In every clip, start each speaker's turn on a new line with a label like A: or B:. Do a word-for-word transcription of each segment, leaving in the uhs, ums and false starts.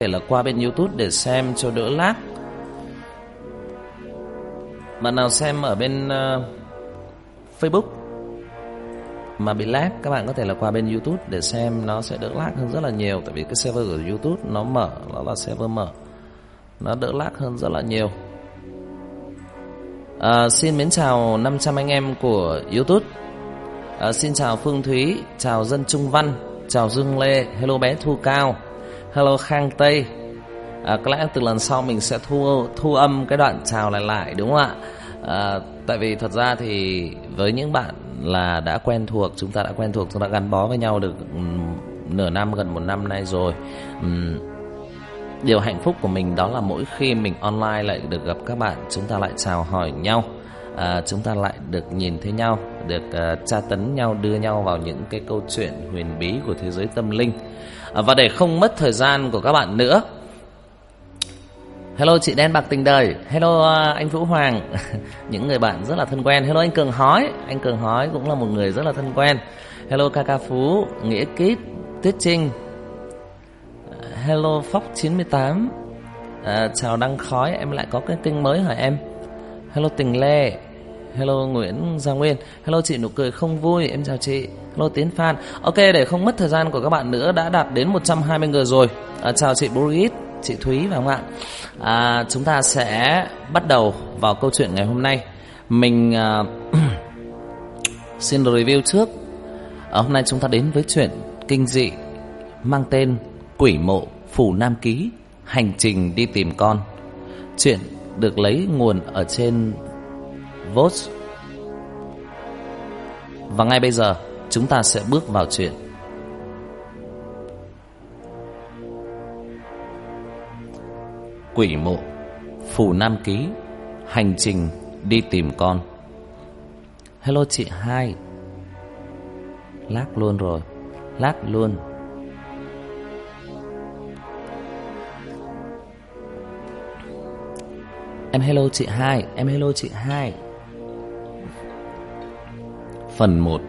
A: thể là qua bên YouTube để xem cho đỡ lag. Bạn nào xem ở bên uh, Facebook mà bị lag, các bạn có thể là qua bên YouTube để xem, nó sẽ đỡ lag hơn rất là nhiều. Tại vì cái server của YouTube nó mở, nó là server mở, nó đỡ lag hơn rất là nhiều. à, Xin mến chào năm trăm anh em của YouTube. à, Xin chào Phương Thúy, chào Dân Trung Văn, chào Dương Lê, hello bé Thu Cao, hello Khang Tây. à, Có lẽ từ lần sau mình sẽ thu, thu âm cái đoạn chào lại lại, đúng không ạ? à, Tại vì thật ra thì với những bạn là đã quen thuộc, chúng ta đã quen thuộc, chúng ta gắn bó với nhau được um, nửa năm, gần một năm nay rồi. um, Điều hạnh phúc của mình đó là mỗi khi mình online lại được gặp các bạn, chúng ta lại chào hỏi nhau, à, chúng ta lại được nhìn thấy nhau, được uh, tra tấn nhau, đưa nhau vào những cái câu chuyện huyền bí của thế giới tâm linh. à, Và để không mất thời gian của các bạn nữa, hello chị Đen Bạc Tình Đời, hello uh, anh Vũ Hoàng, những người bạn rất là thân quen. Hello anh Cường Hói, anh Cường Hói cũng là một người rất là thân quen. Hello Kaka Phú, Nghĩa Kít, Tuyết Trinh, hello Fox chín mươi tám, à, chào Đăng Khói, em lại có cái kênh mới hả em? Hello Tình Lê, hello Nguyễn Gia Nguyên, hello chị Nụ Cười Không Vui, em chào chị. Hello Tiến Phan. Ok, để không mất thời gian của các bạn nữa, đã đạt đến một trăm hai mươi người rồi. à, Chào chị Boris, chị Thúy phải không ạ? à, Chúng ta sẽ bắt đầu vào câu chuyện ngày hôm nay. Mình uh, xin review trước. à, Hôm nay chúng ta đến với chuyện kinh dị mang tên Quỷ Mộ Phù Nam Ký, hành trình đi tìm con. Chuyện được lấy nguồn ở trên Vox. Và ngay bây giờ chúng ta sẽ bước vào chuyện. Quỷ Mộ Phù Nam Ký, hành trình đi tìm con. Hello chị Hai. Lag luôn rồi, lag luôn. Em hello chị Hai, em hello chị Hai. Phần một.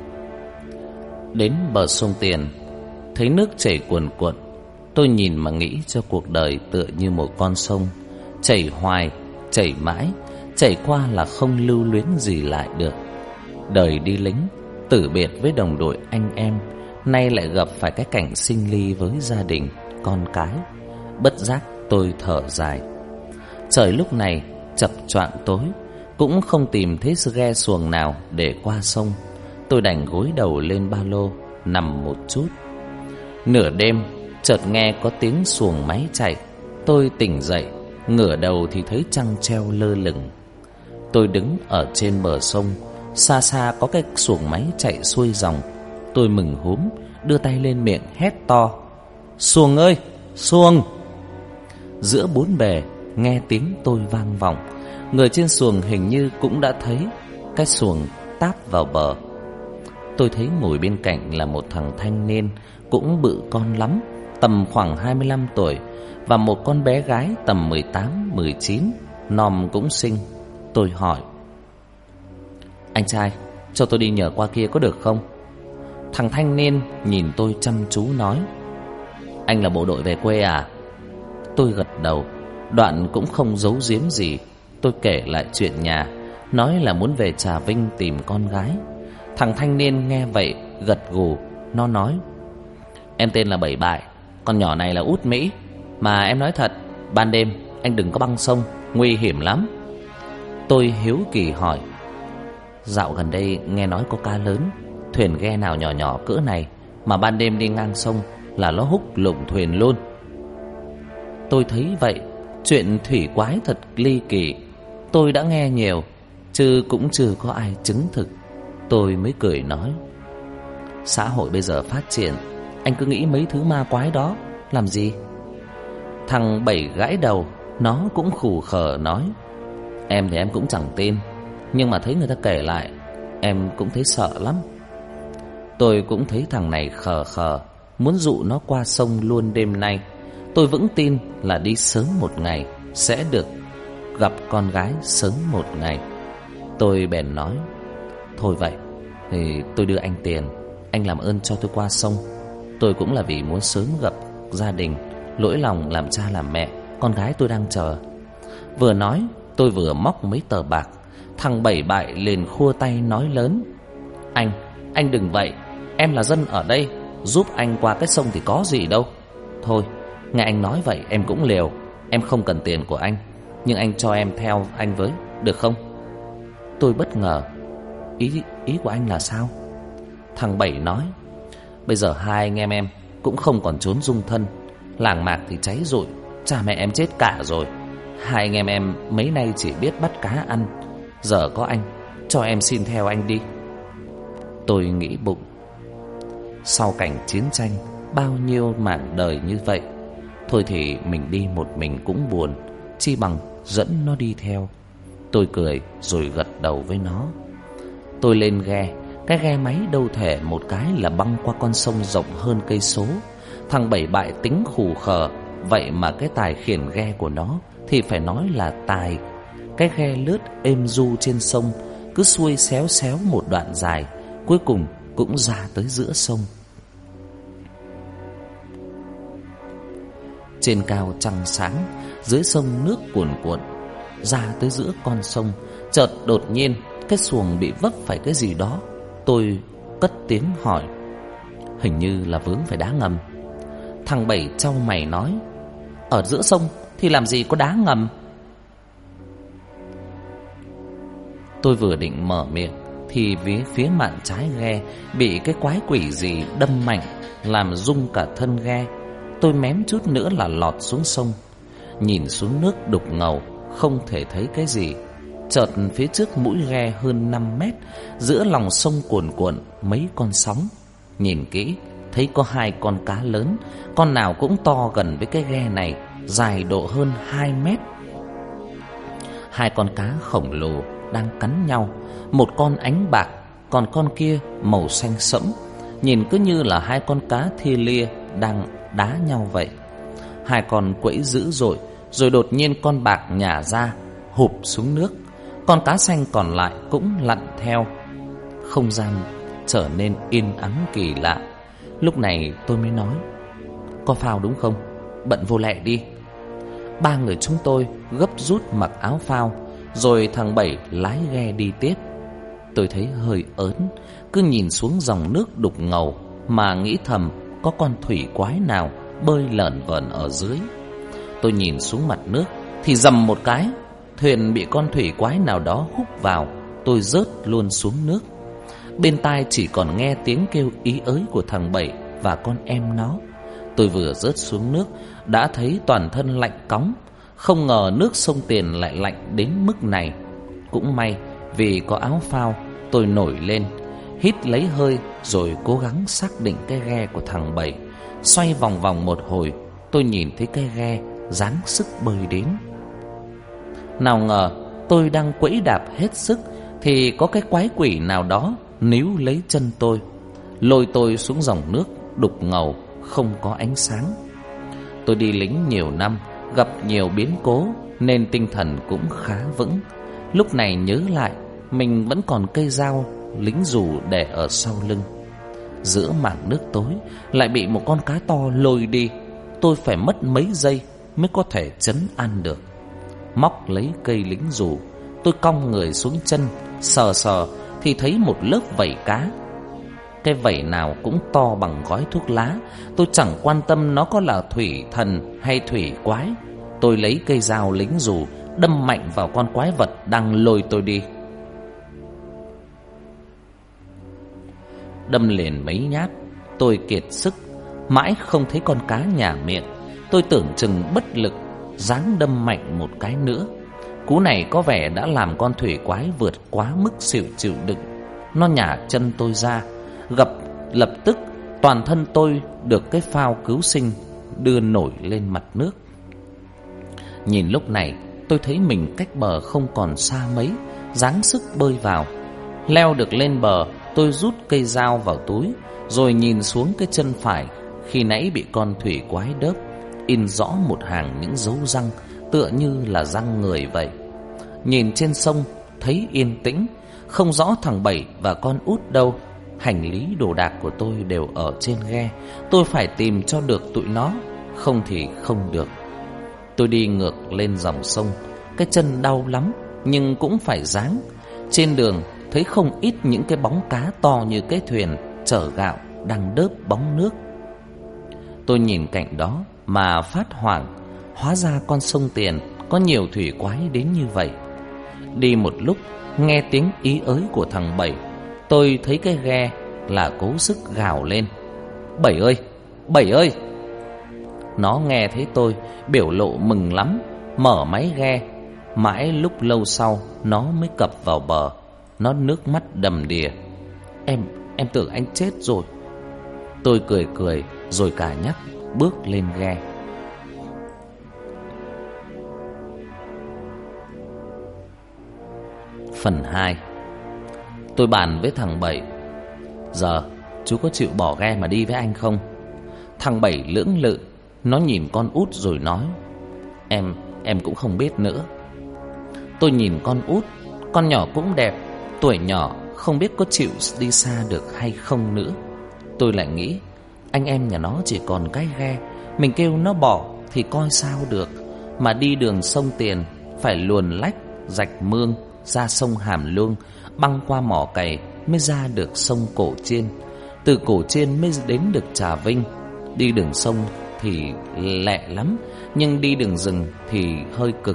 A: Đến bờ sông Tiền, thấy nước chảy cuồn cuộn, tôi nhìn mà nghĩ cho cuộc đời tựa như một con sông, chảy hoài, chảy mãi, chảy qua là không lưu luyến gì lại được. Đời đi lính, tử biệt với đồng đội anh em, nay lại gặp phải cái cảnh sinh ly với gia đình, con cái. Bất giác tôi thở dài. Trời lúc này chập choạng tối, cũng không tìm thấy ghe xuồng nào để qua sông. Tôi đành gối đầu lên ba lô, nằm một chút. Nửa đêm, chợt nghe có tiếng xuồng máy chạy. Tôi tỉnh dậy, ngửa đầu thì thấy trăng treo lơ lửng. Tôi đứng ở trên bờ sông, xa xa có cái xuồng máy chạy xuôi dòng. Tôi mừng húm, đưa tay lên miệng hét to: "Xuồng ơi, xuồng!" Giữa bốn bề nghe tiếng tôi vang vọng. Người trên xuồng hình như cũng đã thấy cái xuồng táp vào bờ. Tôi thấy ngồi bên cạnh là một thằng thanh niên, cũng bự con lắm, tầm khoảng hai mươi lăm tuổi, và một con bé gái tầm mười tám, mười chín, nòm cũng xinh. Tôi hỏi: "Anh trai, cho tôi đi nhờ qua kia có được không?" Thằng thanh niên nhìn tôi chăm chú nói: "Anh là bộ đội về quê à?" Tôi gật đầu, đoạn cũng không giấu giếm gì. Tôi kể lại chuyện nhà, nói là muốn về Trà Vinh tìm con gái. Thằng thanh niên nghe vậy gật gù. Nó nói: "Em tên là Bảy Bại, con nhỏ này là Út Mỹ. Mà em nói thật, ban đêm anh đừng có băng sông, nguy hiểm lắm." Tôi hiếu kỳ hỏi: "Dạo gần đây nghe nói có cá lớn, thuyền ghe nào nhỏ nhỏ cỡ này mà ban đêm đi ngang sông là nó húc lụng thuyền luôn." Tôi thấy vậy, chuyện thủy quái thật ly kỳ. Tôi đã nghe nhiều, chứ cũng chưa có ai chứng thực. Tôi mới cười nói: "Xã hội bây giờ phát triển, anh cứ nghĩ mấy thứ ma quái đó làm gì?" Thằng Bảy gãi đầu, nó cũng khù khờ nói: "Em thì em cũng chẳng tin, nhưng mà thấy người ta kể lại, em cũng thấy sợ lắm." Tôi cũng thấy thằng này khờ khờ, muốn dụ nó qua sông luôn đêm nay. Tôi vững tin là đi sớm một ngày sẽ được gặp con gái sớm một ngày. Tôi bèn nói: "Thôi vậy thì tôi đưa anh tiền, anh làm ơn cho tôi qua sông. Tôi cũng là vì muốn sớm gặp gia đình, Lỗi lòng làm cha làm mẹ, con gái tôi đang chờ. Vừa nói tôi vừa móc mấy tờ bạc. Thằng Bảy bại liền khua tay nói lớn: Anh, anh đừng vậy. Em là dân ở đây, giúp anh qua cái sông thì có gì đâu. Thôi, nghe anh nói vậy em cũng liều. Em không cần tiền của anh, nhưng anh cho em theo anh với, được không? Tôi bất ngờ. Ý, ý của anh là sao? Thằng Bảy nói: Bây giờ hai anh em em cũng không còn trốn dung thân. Làng mạc thì cháy rụi, cha mẹ em chết cả rồi. Hai anh em em mấy nay chỉ biết bắt cá ăn. Giờ có anh, cho em xin theo anh đi. Tôi nghĩ bụng, sau cảnh chiến tranh, bao nhiêu mảng đời như vậy, thôi thì mình đi một mình cũng buồn, chi bằng dẫn nó đi theo. Tôi cười rồi gật đầu với nó. Tôi lên ghe. Cái ghe máy đâu thể một cái là băng qua con sông rộng hơn cây số. Thằng Bảy bại tính khù khờ, vậy mà cái tài khiển ghe của nó thì phải nói là tài. Cái ghe lướt êm du trên sông, cứ xuôi xéo xéo một đoạn dài, cuối cùng cũng ra tới giữa sông. Trên cao trăng sáng, dưới sông nước cuồn cuộn. Ra tới giữa con sông, chợt đột nhiên cái xuồng bị vấp phải cái gì đó. Tôi cất tiếng hỏi: Hình như là vướng phải đá ngầm. Thằng Bảy chau mày nói: Ở giữa sông thì làm gì có đá ngầm. Tôi vừa định mở miệng thì phía phía mạn trái ghe bị cái quái quỷ gì đâm mạnh, làm rung cả thân ghe. Tôi mém chút nữa là lọt xuống sông. Nhìn xuống nước đục ngầu, không thể thấy cái gì. Chợt phía trước mũi ghe hơn năm mét, giữa lòng sông cuồn cuộn mấy con sóng. Nhìn kỹ thấy có hai con cá lớn, con nào cũng to gần với cái ghe này, dài độ hơn hai mét. Hai con cá khổng lồ đang cắn nhau, một con ánh bạc, còn con kia màu xanh sẫm. Nhìn cứ như là hai con cá thi lia đang đá nhau vậy. Hai con quẫy dữ dội, rồi đột nhiên con bạc nhả ra, hụp xuống nước. Con cá xanh còn lại cũng lặn theo. Không gian trở nên yên ắng kỳ lạ. Lúc này tôi mới nói: Có phao đúng không? Bận vô lẹ đi. Ba người chúng tôi gấp rút mặc áo phao, rồi thằng Bảy lái ghe đi tiếp. Tôi thấy hơi ớn, cứ nhìn xuống dòng nước đục ngầu mà nghĩ thầm có con thủy quái nào bơi lởn vởn ở dưới. Tôi nhìn xuống mặt nước thì dầm một cái, thuyền bị con thủy quái nào đó hút vào. Tôi rớt luôn xuống nước. Bên tai chỉ còn nghe tiếng kêu ý ới của thằng Bảy và con em nó. Tôi vừa rớt xuống nước đã thấy toàn thân lạnh cóng. Không ngờ nước sông Tiền lại lạnh đến mức này. Cũng may vì có áo phao, tôi nổi lên, hít lấy hơi rồi cố gắng xác định cái ghe của thằng Bảy. Xoay vòng vòng một hồi, tôi nhìn thấy cái ghe dáng sức bơi đến. Nào ngờ tôi đang quẫy đạp hết sức thì có cái quái quỷ nào đó níu lấy chân tôi, lôi tôi xuống dòng nước đục ngầu không có ánh sáng. Tôi đi lính nhiều năm, gặp nhiều biến cố nên tinh thần cũng khá vững. Lúc này nhớ lại, mình vẫn còn cây dao lính dù để ở sau lưng. Giữa mảng nước tối lại bị một con cá to lôi đi. Tôi phải mất mấy giây mới có thể trấn an được. Móc lấy cây lính dù, tôi cong người xuống chân, sờ sờ thì thấy một lớp vảy cá. Cái vảy nào cũng to bằng gói thuốc lá. Tôi chẳng quan tâm nó có là thủy thần hay thủy quái. Tôi lấy cây dao lính dù đâm mạnh vào con quái vật đang lôi tôi đi. Đâm liền mấy nhát, tôi kiệt sức, mãi không thấy con cá nhả miệng. Tôi tưởng chừng bất lực, giáng đâm mạnh một cái nữa. Cú này có vẻ đã làm con thủy quái vượt quá mức xỉu chịu đựng. Nó nhả chân tôi ra, gập lập tức toàn thân tôi được cái phao cứu sinh đưa nổi lên mặt nước. Nhìn lúc này tôi thấy mình cách bờ không còn xa mấy, giáng sức bơi vào. Leo được lên bờ, tôi rút cây dao vào túi, rồi nhìn xuống cái chân phải. Khi nãy bị con thủy quái đớp, in rõ một hàng những dấu răng, tựa như là răng người vậy. Nhìn trên sông thấy yên tĩnh, không rõ thằng Bảy và con út đâu. Hành lý đồ đạc của tôi đều ở trên ghe, tôi phải tìm cho được tụi nó. không thì không được. Tôi đi ngược lên dòng sông, cái chân đau lắm nhưng cũng phải ráng. Trên đường thấy không ít những cái bóng cá to như cái thuyền chở gạo đang đớp bóng nước. Tôi nhìn cảnh đó mà phát hoảng. Hóa ra con sông Tiền có nhiều thủy quái đến như vậy. Đi một lúc nghe tiếng ý ới của thằng Bảy, tôi thấy cái ghe là cố sức gào lên: Bảy ơi, Bảy ơi! Nó nghe thấy tôi, biểu lộ mừng lắm, mở máy ghe. Mãi lúc lâu sau nó mới cập vào bờ. Nó nước mắt đầm đìa: Em, em tưởng anh chết rồi. Tôi cười cười rồi cả nhắc bước lên ghe. Phần hai. Tôi bàn với thằng Bảy: Giờ chú có chịu bỏ ghe mà đi với anh không? Thằng Bảy lưỡng lự. Nó nhìn con út rồi nói: Em, em cũng không biết nữa. Tôi nhìn con út. Con nhỏ cũng đẹp, tuổi nhỏ không biết có chịu đi xa được hay không nữa. Tôi lại nghĩ anh em nhà nó chỉ còn cái ghe, mình kêu nó bỏ thì coi sao được. Mà đi đường sông Tiền phải luồn lách rạch mương ra sông Hàm Luông, băng qua mỏ cày mới ra được sông Cổ Chiên. Từ Cổ Chiên mới đến được Trà Vinh. Đi đường sông thì lẹ lắm, nhưng đi đường rừng thì hơi cực.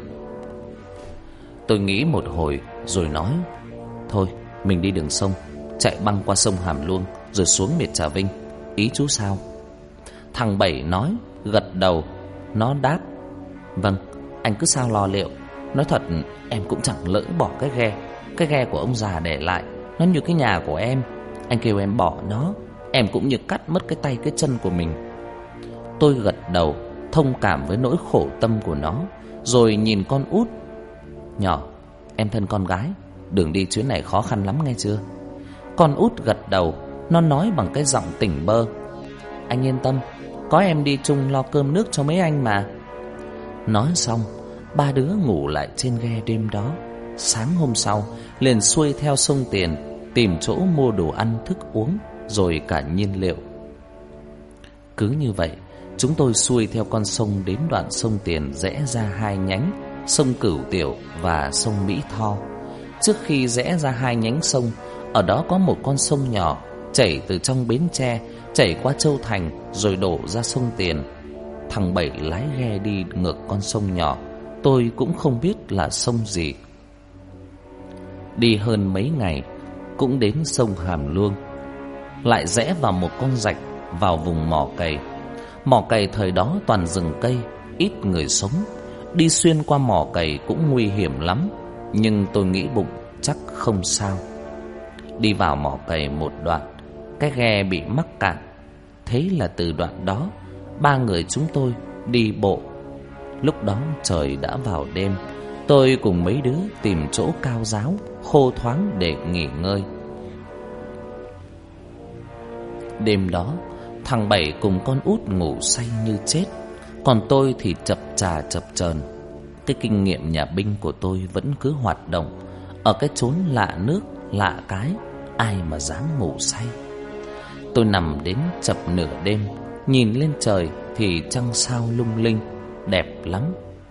A: Tôi nghĩ một hồi rồi nói: Thôi mình đi đường sông, chạy băng qua sông Hàm Luông rồi xuống miệt Trà Vinh. Ý chú sao? Thằng Bảy nói, gật đầu. Nó đáp: Vâng, anh cứ sao lo liệu. Nói thật em cũng chẳng lỡ bỏ cái ghe. Cái ghe của ông già để lại, nó như cái nhà của em. Anh kêu em bỏ nó, em cũng như cắt mất cái tay cái chân của mình. Tôi gật đầu, thông cảm với nỗi khổ tâm của nó, rồi nhìn con út: Nhỏ, em thân con gái, đường đi chuyến này khó khăn lắm nghe chưa? Con út gật đầu. Nó nói bằng cái giọng tỉnh bơ: Anh yên tâm, có em đi chung lo cơm nước cho mấy anh mà. Nói xong, ba đứa ngủ lại trên ghe đêm đó. Sáng hôm sau liền xuôi theo sông Tiền, tìm chỗ mua đồ ăn thức uống, rồi cả nhiên liệu. Cứ như vậy, chúng tôi xuôi theo con sông đến đoạn sông Tiền rẽ ra hai nhánh, sông Cửu Tiểu và sông Mỹ Tho. Trước khi rẽ ra hai nhánh sông, ở đó có một con sông nhỏ chảy từ trong Bến Tre, chảy qua Châu Thành rồi đổ ra sông Tiền. Thằng Bảy lái ghe đi ngược con sông nhỏ, tôi cũng không biết là sông gì. Đi hơn mấy ngày cũng đến sông Hàm Luông, lại rẽ vào một con rạch vào vùng mỏ cày. Mỏ cày thời đó toàn rừng cây, ít người sống. Đi xuyên qua mỏ cày cũng nguy hiểm lắm, nhưng tôi nghĩ bụng chắc không sao. Đi vào mỏ cày một đoạn, cái ghe bị mắc cạn. Thế là từ đoạn đó, ba người chúng tôi đi bộ. Lúc đó trời đã vào đêm. Tôi cùng mấy đứa tìm chỗ cao ráo, khô thoáng để nghỉ ngơi. Đêm đó, thằng Bảy cùng con út ngủ say như chết, còn tôi thì chập chà chập chờn. Cái kinh nghiệm nhà binh của tôi vẫn cứ hoạt động. Ở cái chốn lạ nước, lạ cái, ai mà dám ngủ say. Tôi nằm đến chập nửa đêm, nhìn lên trời thì trăng sao lung linh, đẹp lắm.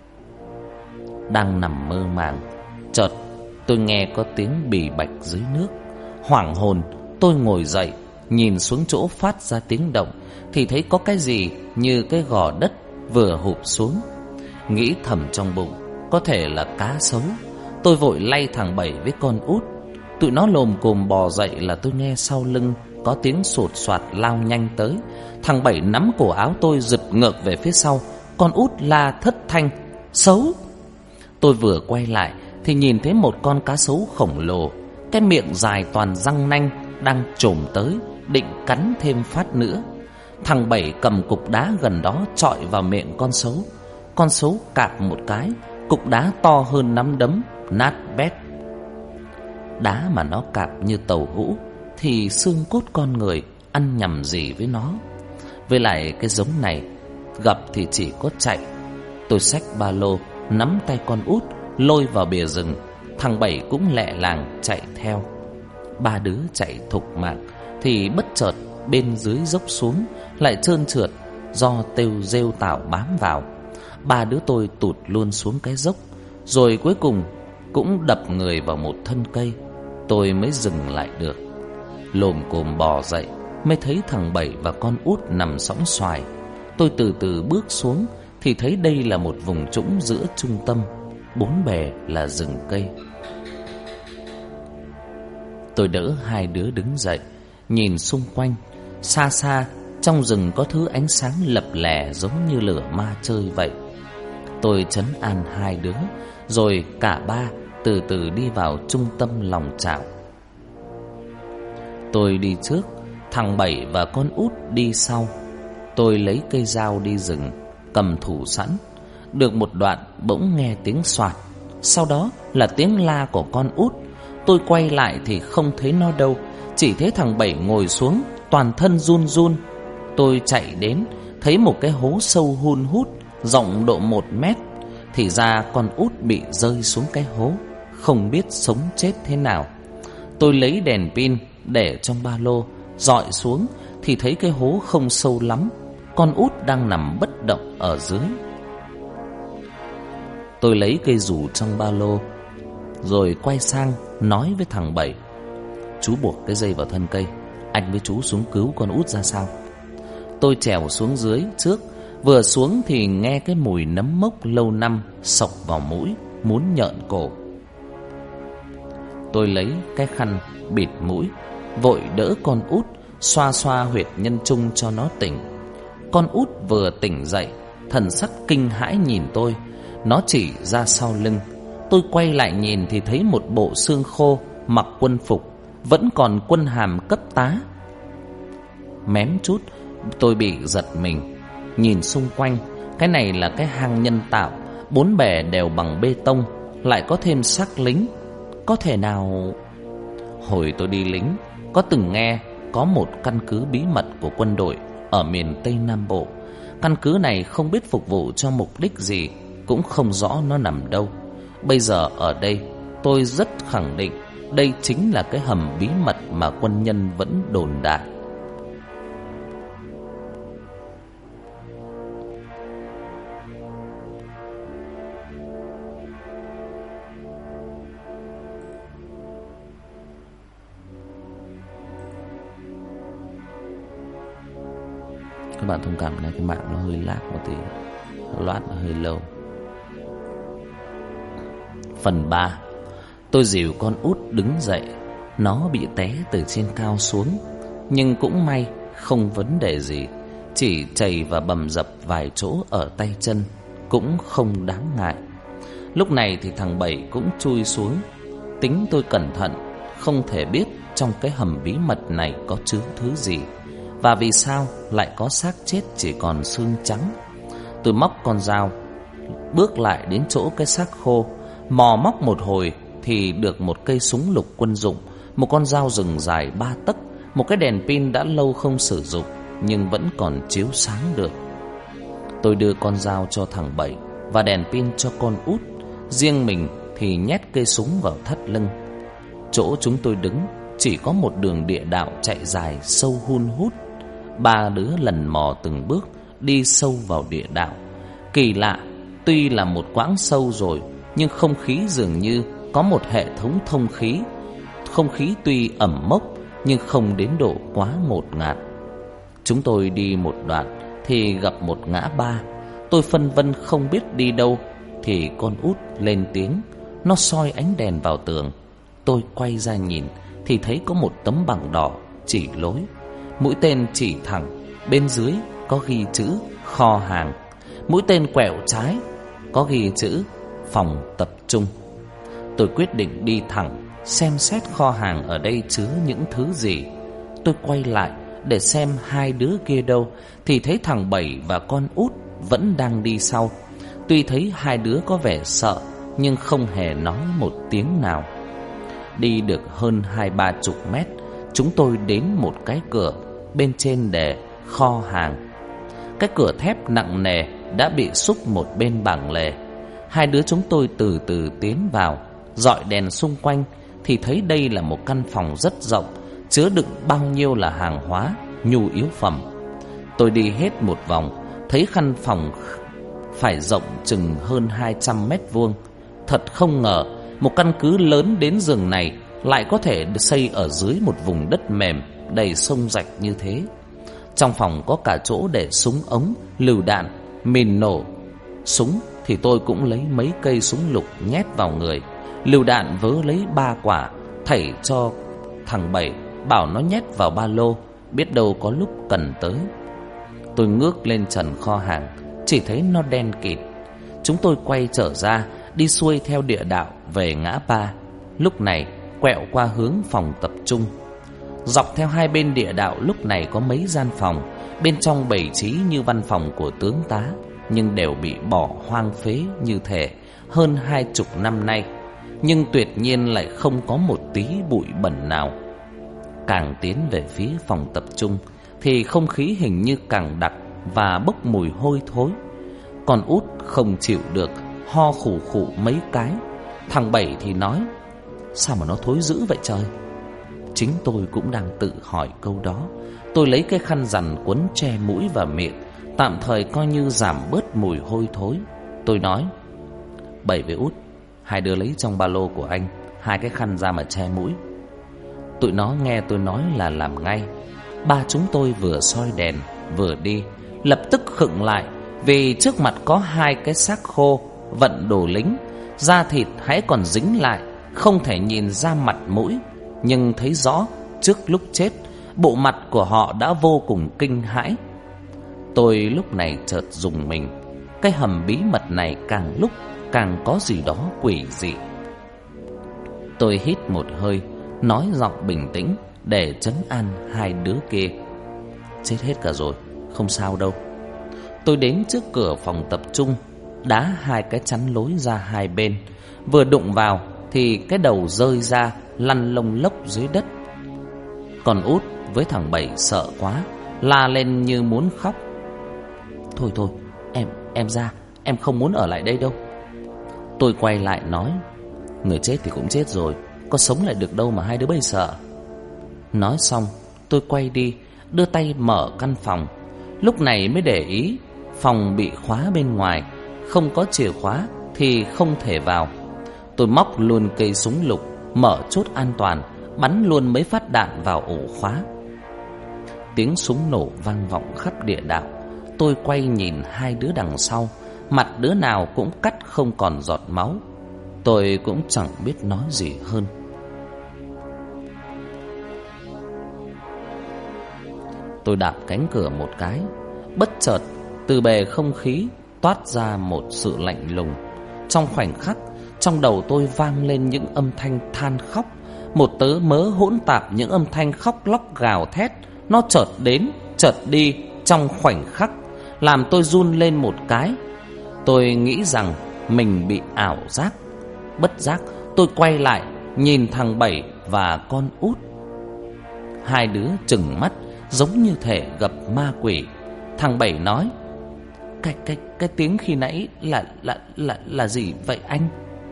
A: Đang nằm mơ màng, chợt tôi nghe có tiếng bì bạch dưới nước. Hoảng hồn, tôi ngồi dậy, nhìn xuống chỗ phát ra tiếng động thì thấy có cái gì như cái gò đất vừa hụp xuống. Nghĩ thầm trong bụng, có thể là cá sấu. Tôi vội lay thằng Bảy với con út. Tụi nó lồm cồm bò dậy là tôi nghe sau lưng có tiếng sột soạt lao nhanh tới. Thằng Bảy nắm cổ áo tôi giật ngược về phía sau. Con út la thất thanh: Sấu! Tôi vừa quay lại thì nhìn thấy một con cá sấu khổng lồ, cái miệng dài toàn răng nanh, đang chồm tới, định cắn thêm phát nữa. Thằng Bảy cầm cục đá gần đó chọi vào miệng con sấu. Con sấu cạp một cái, cục đá to hơn nắm đấm, nát bét. Đá mà nó cạp như tàu hũ thì xương cốt con người ăn nhầm gì với nó. Với lại cái giống này gặp thì chỉ có chạy. Tôi xách ba lô, nắm tay con út lôi vào bìa rừng. Thằng Bảy cũng lẹ làng chạy theo. Ba đứa chạy thục mạng thì bất chợt bên dưới dốc xuống lại trơn trượt, do têu rêu tảo bám vào. Ba đứa tôi tụt luôn xuống cái dốc, rồi cuối cùng cũng đập người vào một thân cây. Tôi mới dừng lại được. Lồm cồm bò dậy mới thấy thằng Bảy và con Út nằm sõng xoài. Tôi từ từ bước xuống thì thấy đây là một vùng trũng giữa trung tâm, bốn bề là rừng cây. Tôi đỡ hai đứa đứng dậy, nhìn xung quanh. Xa xa trong rừng có thứ ánh sáng lập lẻ giống như lửa ma chơi vậy. Tôi trấn an hai đứa, rồi cả ba từ từ đi vào trung tâm lòng chảo. Tôi đi trước, thằng Bảy và con Út đi sau. Tôi lấy cây dao đi rừng, cầm thủ sẵn. Được một đoạn bỗng nghe tiếng soạt, sau đó là tiếng la của con Út. Tôi quay lại thì không thấy nó đâu, chỉ thấy thằng Bảy ngồi xuống, toàn thân run run. Tôi chạy đến, thấy một cái hố sâu hun hút, rộng độ một mét. Thì ra con Út bị rơi xuống cái hố, không biết sống chết thế nào. Tôi lấy đèn pin để trong ba lô, dọi xuống thì thấy cái hố không sâu lắm. Con Út đang nằm bất động ở dưới. Tôi lấy cây dù trong ba lô, rồi quay sang nói với thằng Bảy: chú buộc cái dây vào thân cây, anh với chú xuống cứu con Út ra sao. Tôi trèo xuống dưới trước. Vừa xuống thì nghe cái mùi nấm mốc lâu năm xộc vào mũi, muốn nhợn cổ. Tôi lấy cái khăn bịt mũi, vội đỡ con Út, xoa xoa huyệt nhân trung cho nó tỉnh. Con Út vừa tỉnh dậy, thần sắc kinh hãi nhìn tôi. Nó chỉ ra sau lưng. Tôi quay lại nhìn thì thấy một bộ xương khô, mặc quân phục, vẫn còn quân hàm cấp tá. Mém chút tôi bị giật mình. Nhìn xung quanh, cái này là cái hang nhân tạo, bốn bề đều bằng bê tông, lại có thêm xác lính. Có thể nào... Hồi tôi đi lính, có từng nghe có một căn cứ bí mật của quân đội ở miền Tây Nam Bộ. Căn cứ này không biết phục vụ cho mục đích gì, cũng không rõ nó nằm đâu. Bây giờ ở đây, tôi rất khẳng định đây chính là cái hầm bí mật mà quân nhân vẫn đồn đại. Các bạn thông cảm này, cái mạng nó hơi lag một tí, loát nó hơi lâu. Phần ba. Tôi dìu con Út đứng dậy. Nó bị té từ trên cao xuống, nhưng cũng may không vấn đề gì, chỉ chảy và bầm dập vài chỗ ở tay chân, cũng không đáng ngại. Lúc này thì thằng Bảy cũng chui xuống. Tính tôi cẩn thận, không thể biết trong cái hầm bí mật này có chứa thứ gì, và vì sao lại có xác chết chỉ còn xương trắng. Tôi móc con dao, bước lại đến chỗ cái xác khô, mò móc một hồi thì được một cây súng lục quân dụng, một con dao rừng dài ba tấc, một cái đèn pin đã lâu không sử dụng nhưng vẫn còn chiếu sáng được. Tôi đưa con dao cho thằng Bảy và đèn pin cho con Út, riêng mình thì nhét cây súng vào thắt lưng. Chỗ chúng tôi đứng chỉ có một đường địa đạo chạy dài sâu hun hút. Ba đứa lần mò từng bước đi sâu vào địa đạo. Kỳ lạ, tuy là một quãng sâu rồi, nhưng không khí dường như có một hệ thống thông khí. Không khí tuy ẩm mốc nhưng không đến độ quá ngột ngạt. Chúng tôi đi một đoạn thì gặp một ngã ba. Tôi phân vân không biết đi đâu thì con Út lên tiếng. Nó soi ánh đèn vào tường. Tôi quay ra nhìn thì thấy có một tấm bảng đỏ chỉ lối. Mũi tên chỉ thẳng, bên dưới có ghi chữ kho hàng. Mũi tên quẹo trái có ghi chữ phòng tập trung. Tôi quyết định đi thẳng, xem xét kho hàng ở đây chứa những thứ gì. Tôi quay lại để xem hai đứa kia đâu thì thấy thằng Bảy và con Út vẫn đang đi sau. Tuy thấy hai đứa có vẻ sợ nhưng không hề nói một tiếng nào. Đi được hơn hai ba chục mét, chúng tôi đến một cái cửa, bên trên đề kho hàng. Cái cửa thép nặng nề đã bị xúc một bên bảng lề. Hai đứa chúng tôi từ từ tiến vào, dọi đèn xung quanh thì thấy đây là một căn phòng rất rộng, chứa đựng bao nhiêu là hàng hóa, nhu yếu phẩm. Tôi đi hết một vòng thấy căn phòng phải rộng chừng hơn hai trăm mét vuông. Thật không ngờ một căn cứ lớn đến giường này lại có thể xây ở dưới một vùng đất mềm đầy sông rạch như thế. Trong phòng có cả chỗ để súng ống, lựu đạn, mìn nổ. Súng thì tôi cũng lấy mấy cây súng lục nhét vào người, lựu đạn vớ lấy ba quả thảy cho thằng Bảy, bảo nó nhét vào ba lô, biết đâu có lúc cần tới. Tôi ngước lên trần kho hàng, chỉ thấy nó đen kịt. Chúng tôi quay trở ra, đi xuôi theo địa đạo về ngã ba. Lúc này quẹo qua hướng phòng tập trung. Dọc theo hai bên địa đạo lúc này có mấy gian phòng, bên trong bày trí như văn phòng của tướng tá, nhưng đều bị bỏ hoang phế như thể hơn hai chục năm nay. Nhưng tuyệt nhiên lại không có một tí bụi bẩn nào. Càng tiến về phía phòng tập trung thì không khí hình như càng đặc và bốc mùi hôi thối. Con Út không chịu được, ho khủ khủ mấy cái. Thằng Bảy thì nói: sao mà nó thối dữ vậy trời? Chính tôi cũng đang tự hỏi câu đó. Tôi lấy cái khăn rằn quấn che mũi và miệng, tạm thời coi như giảm bớt mùi hôi thối. Tôi nói: Bảy với Út, hai đứa lấy trong ba lô của anh hai cái khăn ra mà che mũi. Tụi nó nghe tôi nói là làm ngay. Ba chúng tôi vừa soi đèn vừa đi, lập tức khựng lại vì trước mặt có hai cái xác khô vận đồ lính, da thịt hãy còn dính lại, không thể nhìn ra mặt mũi, nhưng thấy rõ trước lúc chết bộ mặt của họ đã vô cùng kinh hãi. Tôi lúc này chợt rùng mình. Cái hầm bí mật này càng lúc càng có gì đó quỷ dị. Tôi hít một hơi, nói giọng bình tĩnh để trấn an hai đứa kia: chết hết cả rồi, không sao đâu. Tôi đến trước cửa phòng tập trung, đá hai cái chắn lối ra hai bên. Vừa đụng vào thì cái đầu rơi ra, lăn lông lốc dưới đất. Còn Út với thằng Bảy sợ quá, la lên như muốn khóc: thôi thôi, em em ra, em không muốn ở lại đây đâu. Tôi quay lại nói: người chết thì cũng chết rồi, có sống lại được đâu mà hai đứa bây sợ. Nói xong tôi quay đi, đưa tay mở căn phòng. Lúc này mới để ý phòng bị khóa bên ngoài, không có chìa khóa thì không thể vào. Tôi móc luôn cây súng lục, mở chốt an toàn, bắn luôn mấy phát đạn vào ổ khóa. Tiếng súng nổ vang vọng khắp địa đạo. Tôi quay nhìn hai đứa đằng sau, mặt đứa nào cũng cắt không còn giọt máu. Tôi cũng chẳng biết nói gì hơn. Tôi đạp cánh cửa một cái, bất chợt từ bề không khí toát ra một sự lạnh lùng. Trong khoảnh khắc, trong đầu tôi vang lên những âm thanh than khóc, một tớ mớ hỗn tạp những âm thanh khóc lóc gào thét. Nó chợt đến, chợt đi trong khoảnh khắc, làm tôi run lên một cái. Tôi nghĩ rằng mình bị ảo giác. Bất giác tôi quay lại, nhìn thằng Bảy và con Út. Hai đứa trừng mắt giống như thể gặp ma quỷ. Thằng Bảy nói: Cái cái cái tiếng khi nãy là là là là gì vậy anh?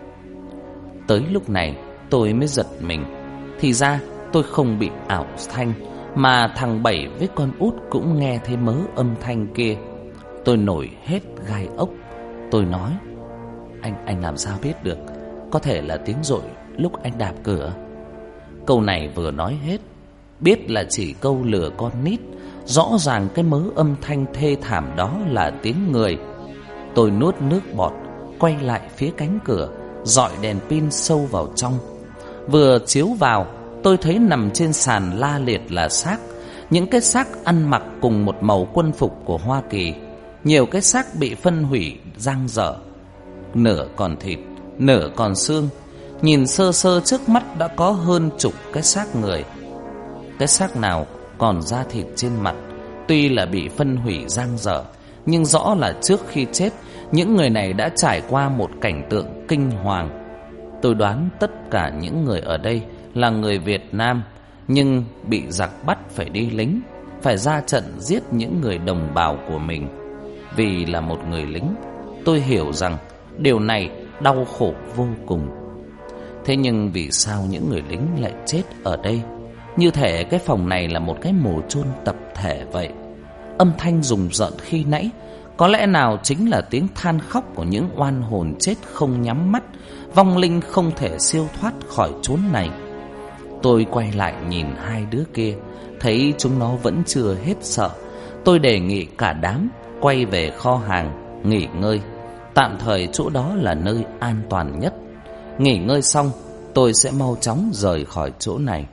A: Tới lúc này tôi mới giật mình. Thì ra tôi không bị ảo thanh, mà thằng Bảy với con Út cũng nghe thấy mớ âm thanh kia. Tôi nổi hết gai ốc. Tôi nói: Anh anh làm sao biết được? Có thể là tiếng dội lúc anh đạp cửa. Câu này vừa nói hết, biết là chỉ câu lừa con nít. Rõ ràng cái mớ âm thanh thê thảm đó là tiếng người. Tôi nuốt nước bọt, quay lại phía cánh cửa, dọi đèn pin sâu vào trong. Vừa chiếu vào, tôi thấy nằm trên sàn la liệt là xác. Những cái xác ăn mặc cùng một màu quân phục của Hoa Kỳ. Nhiều cái xác bị phân hủy dang dở, nửa còn thịt, nửa còn xương. Nhìn sơ sơ trước mắt đã có hơn chục cái xác người. Cái xác nào còn da thịt trên mặt, tuy là bị phân hủy dang dở, nhưng rõ là trước khi chết, những người này đã trải qua một cảnh tượng kinh hoàng. Tôi đoán tất cả những người ở đây là người Việt Nam, nhưng bị giặc bắt phải đi lính, phải ra trận giết những người đồng bào của mình. Vì là một người lính, tôi hiểu rằng điều này đau khổ vô cùng. Thế nhưng vì sao những người lính lại chết ở đây? Như thể cái phòng này là một cái mồ chôn tập thể vậy. Âm thanh rùng rợn khi nãy Có lẽ nào chính là tiếng than khóc của những oan hồn chết không nhắm mắt, vong linh không thể siêu thoát khỏi chốn này. Tôi quay lại nhìn hai đứa kia, thấy chúng nó vẫn chưa hết sợ. Tôi đề nghị cả đám quay về kho hàng nghỉ ngơi. Tạm thời chỗ đó là nơi an toàn nhất. Nghỉ ngơi xong, tôi sẽ mau chóng rời khỏi chỗ này.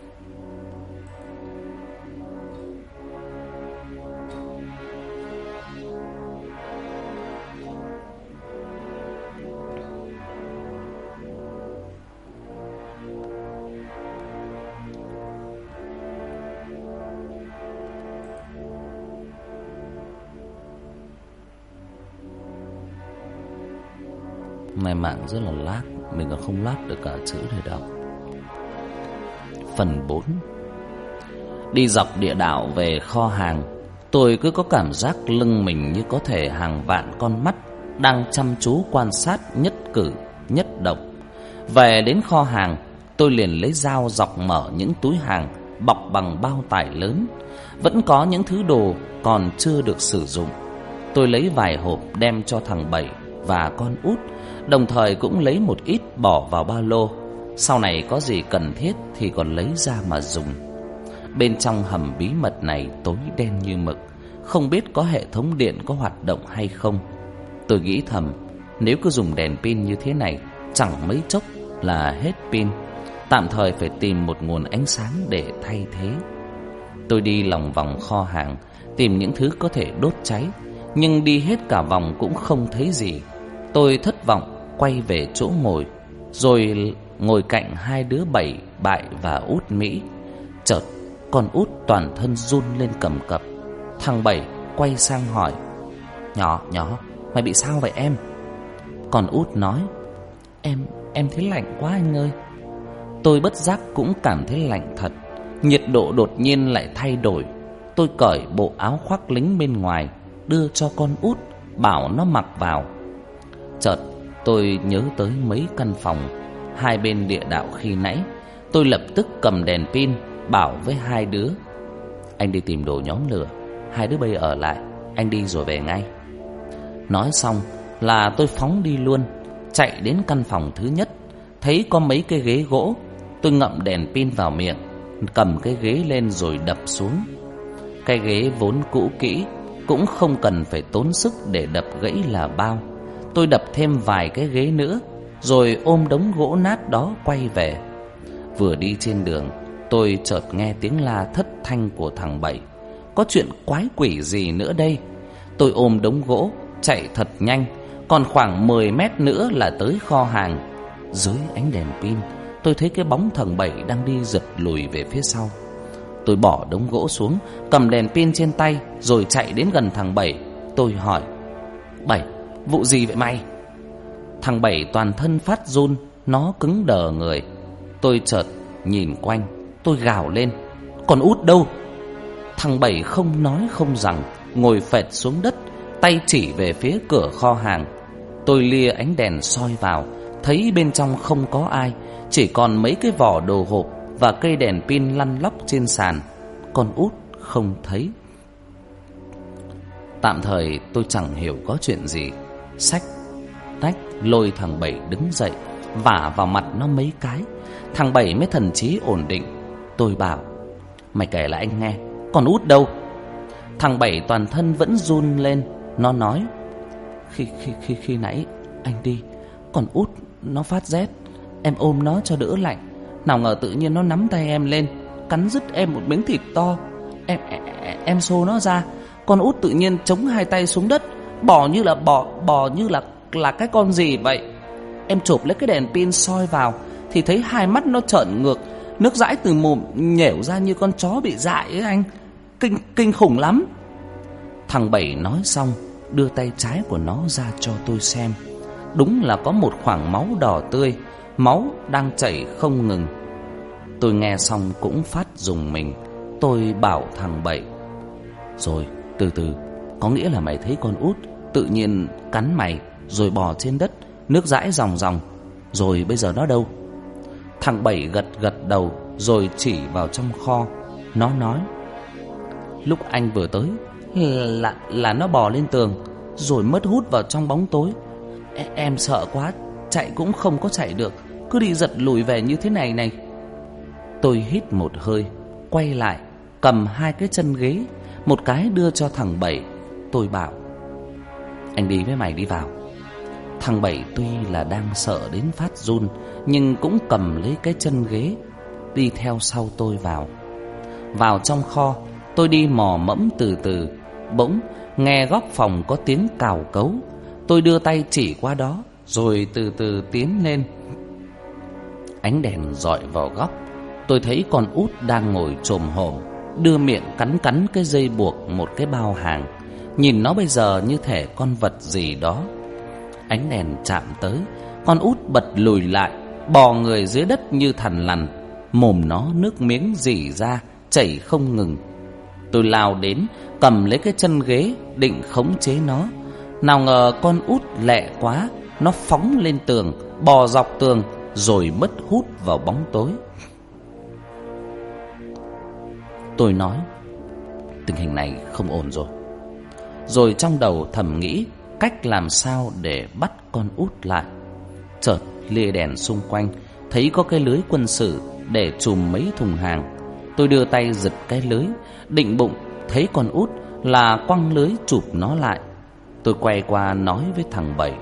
A: Này mạng rất là lát, mình còn không lát được cả chữ này đâu. Phần bốn. Đi dọc địa đạo về kho hàng, tôi cứ có cảm giác lưng mình như có thể hàng vạn con mắt đang chăm chú quan sát nhất cử nhất động. Về đến kho hàng, tôi liền lấy dao dọc mở những túi hàng bọc bằng bao tải lớn. Vẫn có những thứ đồ còn chưa được sử dụng. Tôi lấy vài hộp đem cho thằng Bảy và con Út, đồng thời cũng lấy một ít bỏ vào ba lô. Sau này có gì cần thiết thì còn lấy ra mà dùng. Bên trong hầm bí mật này tối đen như mực, không biết có hệ thống điện có hoạt động hay không. Tôi nghĩ thầm, nếu cứ dùng đèn pin như thế này, chẳng mấy chốc là hết pin. Tạm thời phải tìm một nguồn ánh sáng để thay thế. Tôi đi lòng vòng kho hàng, tìm những thứ có thể đốt cháy, nhưng đi hết cả vòng cũng không thấy gì. Tôi thất vọng quay về chỗ ngồi, rồi ngồi cạnh hai đứa Bảy, Bại và Út Mỹ. Chợt con Út toàn thân run lên cầm cập. Thằng Bảy quay sang hỏi: Nhỏ, nhỏ, mày bị sao vậy em? Con Út nói: Em, em thấy lạnh quá anh ơi. Tôi bất giác cũng cảm thấy lạnh thật. Nhiệt độ đột nhiên lại thay đổi. Tôi cởi bộ áo khoác lính bên ngoài, đưa cho con Út, bảo nó mặc vào. Chợt tôi nhớ tới mấy căn phòng hai bên địa đạo khi nãy. Tôi lập tức cầm đèn pin, bảo với hai đứa: Anh đi tìm đồ nhóm lửa, hai đứa bây ở lại, anh đi rồi về ngay. Nói xong là tôi phóng đi luôn, chạy đến căn phòng thứ nhất. Thấy có mấy cái ghế gỗ, tôi ngậm đèn pin vào miệng, cầm cái ghế lên rồi đập xuống. Cái ghế vốn cũ kỹ, cũng không cần phải tốn sức để đập gãy là bao. Tôi đập thêm vài cái ghế nữa, rồi ôm đống gỗ nát đó quay về. Vừa đi trên đường, tôi chợt nghe tiếng la thất thanh của thằng Bảy. Có chuyện quái quỷ gì nữa đây? Tôi ôm đống gỗ, chạy thật nhanh. Còn khoảng mười mét nữa là tới kho hàng. Dưới ánh đèn pin, tôi thấy cái bóng thằng Bảy đang đi giật lùi về phía sau. Tôi bỏ đống gỗ xuống, cầm đèn pin trên tay, rồi chạy đến gần thằng Bảy. Tôi hỏi: Bảy, vụ gì vậy mày? Thằng Bảy toàn thân phát run, nó cứng đờ người. Tôi chợt nhìn quanh, tôi gào lên: Còn Út đâu? Thằng Bảy không nói không rằng, ngồi phệt xuống đất, tay chỉ về phía cửa kho hàng. Tôi lia ánh đèn soi vào, thấy bên trong không có ai, chỉ còn mấy cái vỏ đồ hộp và cây đèn pin lăn lóc trên sàn. Con Út không thấy. Tạm thời tôi chẳng hiểu có chuyện gì. Xách tách lôi thằng Bảy đứng dậy, vả vào mặt nó mấy cái. Thằng Bảy mới thần trí ổn định. Tôi bảo: Mày kể lại anh nghe, còn Út đâu? Thằng Bảy toàn thân vẫn run lên. Nó nói: Khi khi khi khi nãy anh đi, còn Út nó phát rét, em ôm nó cho đỡ lạnh. Nào ngờ tự nhiên nó nắm tay em lên, cắn rứt em một miếng thịt to. Em em, em xô nó ra. Con Út tự nhiên chống hai tay xuống đất, bò như là bò bò như là là cái con gì vậy. Em chộp lấy cái đèn pin soi vào thì thấy hai mắt nó trợn ngược, nước dãi từ mồm nhểu ra như con chó bị dại ấy anh. Kinh kinh khủng lắm. Thằng Bảy nói xong, đưa tay trái của nó ra cho tôi xem. Đúng là có một khoảng máu đỏ tươi, máu đang chảy không ngừng. Tôi nghe xong cũng phát rùng mình. Tôi bảo thằng Bảy: Rồi từ từ, có nghĩa là mày thấy con Út tự nhiên cắn mày rồi bò trên đất, nước dãi ròng ròng. Rồi bây giờ nó đâu? Thằng Bảy gật gật đầu rồi chỉ vào trong kho. Nó nói: Lúc anh vừa tới là, là nó bò lên tường, rồi mất hút vào trong bóng tối. e Em sợ quá, chạy cũng không có chạy được, cứ đi giật lùi về như thế này này. Tôi hít một hơi, quay lại, cầm hai cái chân ghế, một cái đưa cho thằng Bảy. Tôi bảo: anh đi với mày đi vào. Thằng Bảy tuy là đang sợ đến phát run, nhưng cũng cầm lấy cái chân ghế, đi theo sau tôi vào. Vào trong kho, tôi đi mò mẫm từ từ. Bỗng nghe góc phòng có tiếng cào cấu. Tôi đưa tay chỉ qua đó, rồi từ từ tiến lên. Ánh đèn rọi vào góc, tôi thấy con út đang ngồi chồm hổm, đưa miệng cắn cắn cái dây buộc một cái bao hàng. Nhìn nó bây giờ như thể con vật gì đó. Ánh đèn chạm tới, con út bật lùi lại, bò người dưới đất như thằn lằn. Mồm nó nước miếng rỉ ra, chảy không ngừng. Tôi lao đến, cầm lấy cái chân ghế, định khống chế nó. Nào ngờ con út lẹ quá, nó phóng lên tường, bò dọc tường, rồi mất hút vào bóng tối. Tôi nói: tình hình này không ổn rồi. Rồi trong đầu thầm nghĩ cách làm sao để bắt con út lại. Chợt lia đèn xung quanh, thấy có cái lưới quân sự để trùm mấy thùng hàng. Tôi đưa tay giật cái lưới, định bụng thấy con út là quăng lưới chụp nó lại. Tôi quay qua nói với thằng Bảy: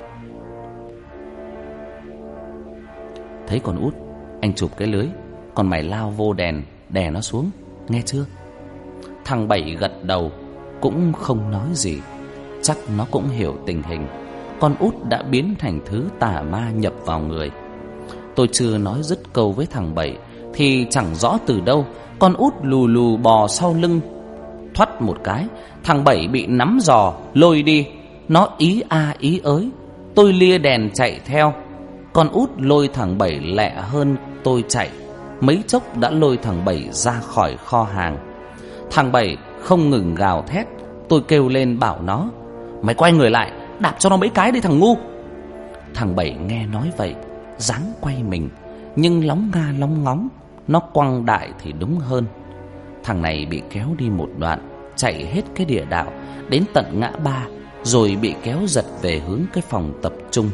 A: thấy con út, anh chụp cái lưới, còn mày lao vô đèn, đè nó xuống, nghe chưa? Thằng Bảy gật đầu, cũng không nói gì. Chắc nó cũng hiểu tình hình. Con út đã biến thành thứ tà ma nhập vào người. Tôi chưa nói dứt câu với thằng Bảy thì chẳng rõ từ đâu con út lù lù bò sau lưng. Thoắt một cái, thằng Bảy bị nắm giò lôi đi. Nó ý a ý ới. Tôi lia đèn chạy theo. Con út lôi thằng Bảy lẹ hơn tôi chạy. Mấy chốc đã lôi thằng Bảy ra khỏi kho hàng. Thằng Bảy không ngừng gào thét. Tôi kêu lên bảo nó: mày quay người lại, đạp cho nó mấy cái đi thằng ngu. Thằng Bảy nghe nói vậy, dáng quay mình, nhưng lóng nga lóng ngóng. Nó quăng đại thì đúng hơn. Thằng này bị kéo đi một đoạn, chạy hết cái địa đạo đến tận ngã ba, rồi bị kéo giật về hướng cái phòng tập trung.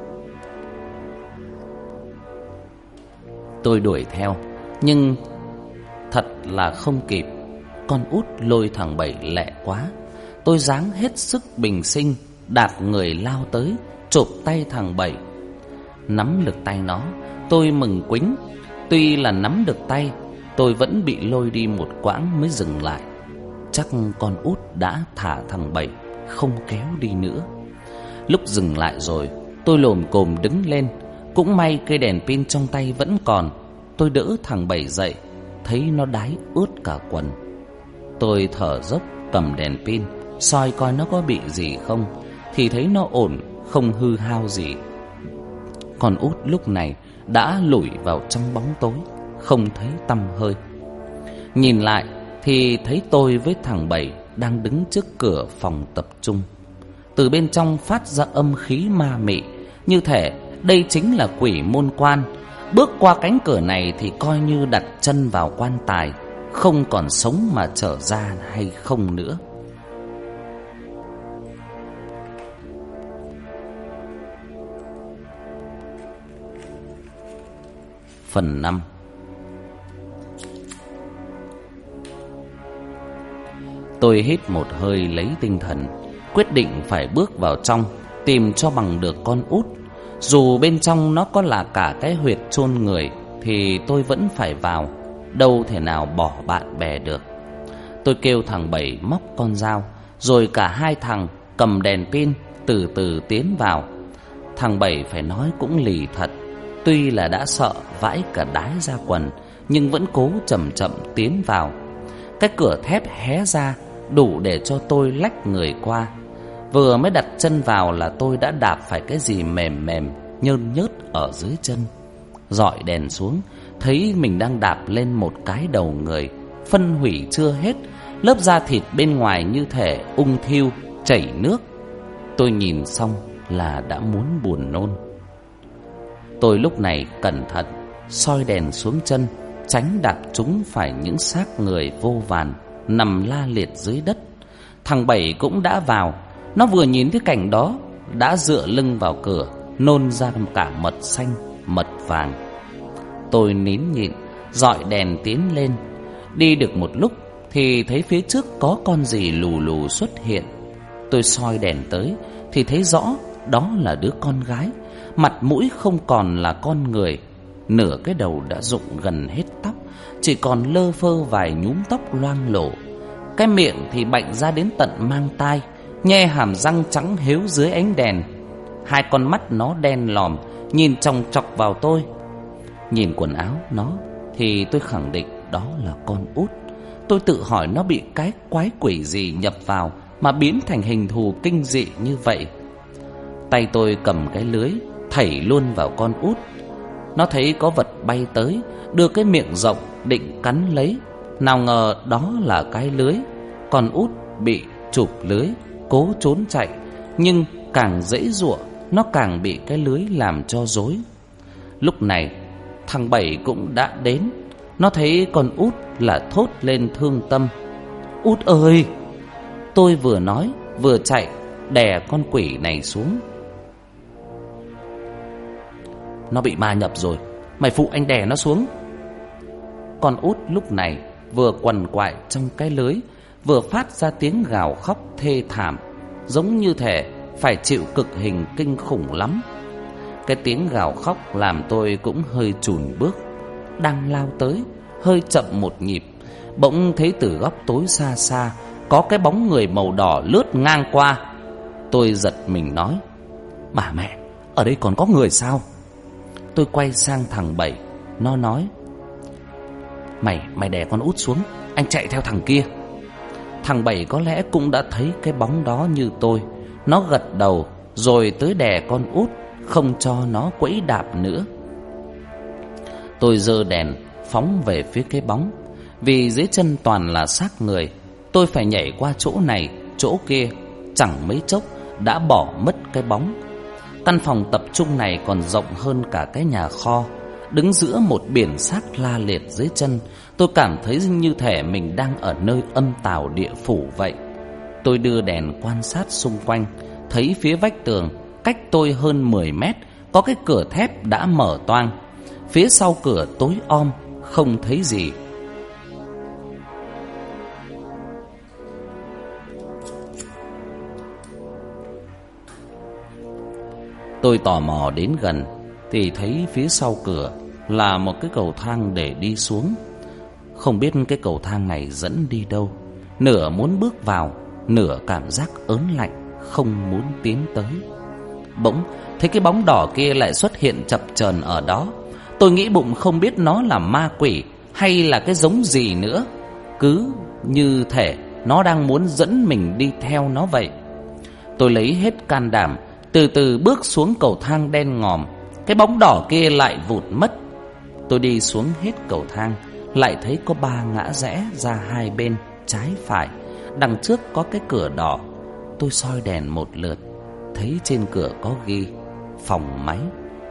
A: Tôi đuổi theo, nhưng thật là không kịp. Con út lôi thằng Bảy lẹ quá. Tôi ráng hết sức bình sinh, đạp người lao tới, chộp tay thằng Bảy. Nắm được tay nó, tôi mừng quính. Tuy là nắm được tay, tôi vẫn bị lôi đi một quãng mới dừng lại. Chắc con út đã thả thằng Bảy, không kéo đi nữa. Lúc dừng lại rồi, tôi lồm cồm đứng lên. Cũng may cây đèn pin trong tay vẫn còn. Tôi đỡ thằng Bảy dậy, thấy nó đái ướt cả quần. Tôi thở dốc cầm đèn pin, soi coi nó có bị gì không, thì thấy nó ổn, không hư hao gì. Con út lúc này đã lủi vào trong bóng tối, không thấy tăm hơi. Nhìn lại thì thấy tôi với thằng Bảy đang đứng trước cửa phòng tập trung. Từ bên trong phát ra âm khí ma mị, như thể đây chính là quỷ môn quan. Bước qua cánh cửa này thì coi như đặt chân vào quan tài, không còn sống mà trở ra hay không nữa. Phần năm. Tôi hít một hơi lấy tinh thần, quyết định phải bước vào trong, tìm cho bằng được con út. Dù bên trong nó có là cả cái huyệt chôn người thì tôi vẫn phải vào, đâu thể nào bỏ bạn bè được. Tôi kêu thằng Bảy móc con dao, rồi cả hai thằng cầm đèn pin từ từ tiến vào. Thằng Bảy phải nói cũng lì thật. Tuy là đã sợ vãi cả đái ra quần, nhưng vẫn cố chậm chậm tiến vào. Cái cửa thép hé ra đủ để cho tôi lách người qua. Vừa mới đặt chân vào là tôi đã đạp phải cái gì mềm mềm nhơn nhớt ở dưới chân. Dọi đèn xuống, thấy mình đang đạp lên một cái đầu người, phân hủy chưa hết, lớp da thịt bên ngoài như thể ung thiêu chảy nước. Tôi nhìn xong là đã muốn buồn nôn. Tôi lúc này cẩn thận soi đèn xuống chân, tránh đạp trúng phải những xác người vô vàn nằm la liệt dưới đất. Thằng Bảy cũng đã vào. Nó vừa nhìn thấy cảnh đó đã dựa lưng vào cửa, nôn ra cả mật xanh, mật vàng. Tôi nín nhịn, dọi đèn tiến lên. Đi được một lúc thì thấy phía trước có con gì lù lù xuất hiện. Tôi soi đèn tới thì thấy rõ đó là đứa con gái. Mặt mũi không còn là con người, nửa cái đầu đã rụng gần hết tóc, chỉ còn lơ phơ vài nhúm tóc loang lổ. Cái miệng thì bệnh ra đến tận mang tai, nhe hàm răng trắng hếu dưới ánh đèn. Hai con mắt nó đen lòm, nhìn chòng chọc vào tôi. Nhìn quần áo nó thì tôi khẳng định đó là con út. Tôi tự hỏi nó bị cái quái quỷ gì nhập vào mà biến thành hình thù kinh dị như vậy. Tay tôi cầm cái lưới thảy luôn vào con út. Nó thấy có vật bay tới, đưa cái miệng rộng định cắn lấy. Nào ngờ đó là cái lưới. Con út bị chụp lưới, cố trốn chạy, nhưng càng giãy giụa nó càng bị cái lưới làm cho rối. Lúc này thằng Bảy cũng đã đến. Nó thấy con út là thốt lên thương tâm: "Út ơi!" Tôi vừa nói vừa chạy đè con quỷ này xuống. "Nó bị ma nhập rồi, mày phụ anh đè nó xuống." Con út lúc này vừa quằn quại trong cái lưới, vừa phát ra tiếng gào khóc thê thảm, giống như thể phải chịu cực hình kinh khủng lắm. Cái tiếng gào khóc làm tôi cũng hơi chùn bước. Đang lao tới, hơi chậm một nhịp, bỗng thấy từ góc tối xa xa có cái bóng người màu đỏ lướt ngang qua. Tôi giật mình nói: "Bà mẹ, ở đây còn có người sao?" Tôi quay sang thằng Bảy. Nó nói: Mày, mày đè con út xuống, anh chạy theo thằng kia." Thằng Bảy có lẽ cũng đã thấy cái bóng đó như tôi. Nó gật đầu rồi tới đè con út, không cho nó quẫy đạp nữa. Tôi giơ đèn phóng về phía cái bóng. Vì dưới chân toàn là xác người, tôi phải nhảy qua chỗ này chỗ kia. Chẳng mấy chốc đã bỏ mất cái bóng. Căn phòng tập trung này còn rộng hơn cả cái nhà kho. Đứng giữa một biển xác la liệt dưới chân, tôi cảm thấy như thể mình đang ở nơi âm tào địa phủ vậy. Tôi đưa đèn quan sát xung quanh, thấy phía vách tường cách tôi hơn mười mét có cái cửa thép đã mở toang. Phía sau cửa tối om, không thấy gì. Tôi tò mò đến gần thì thấy phía sau cửa là một cái cầu thang để đi xuống. Không biết cái cầu thang này dẫn đi đâu. Nửa muốn bước vào, nửa cảm giác ớn lạnh, không muốn tiến tới. Bỗng thấy cái bóng đỏ kia lại xuất hiện chập chờn ở đó. Tôi nghĩ bụng không biết nó là ma quỷ hay là cái giống gì nữa. Cứ như thể nó đang muốn dẫn mình đi theo nó vậy. Tôi lấy hết can đảm, từ từ bước xuống cầu thang đen ngòm. Cái bóng đỏ kia lại vụt mất. Tôi đi xuống hết cầu thang, lại thấy có ba ngã rẽ ra hai bên, trái phải. Đằng trước có cái cửa đỏ. Tôi soi đèn một lượt, thấy trên cửa có ghi phòng máy.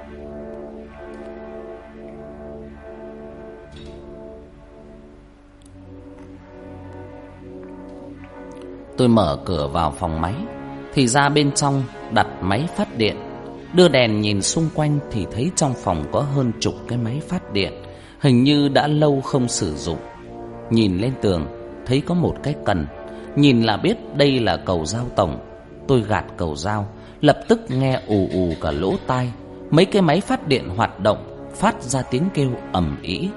A: Tôi mở cửa vào phòng máy, thì ra bên trong đặt máy phát điện. Đưa đèn nhìn xung quanh thì thấy trong phòng có hơn chục cái máy phát điện, hình như đã lâu không sử dụng. Nhìn lên tường thấy có một cái cần, nhìn là biết đây là cầu dao tổng. Tôi gạt cầu dao, lập tức nghe ù ù cả lỗ tai. Mấy cái máy phát điện hoạt động, phát ra tiếng kêu ầm ĩ.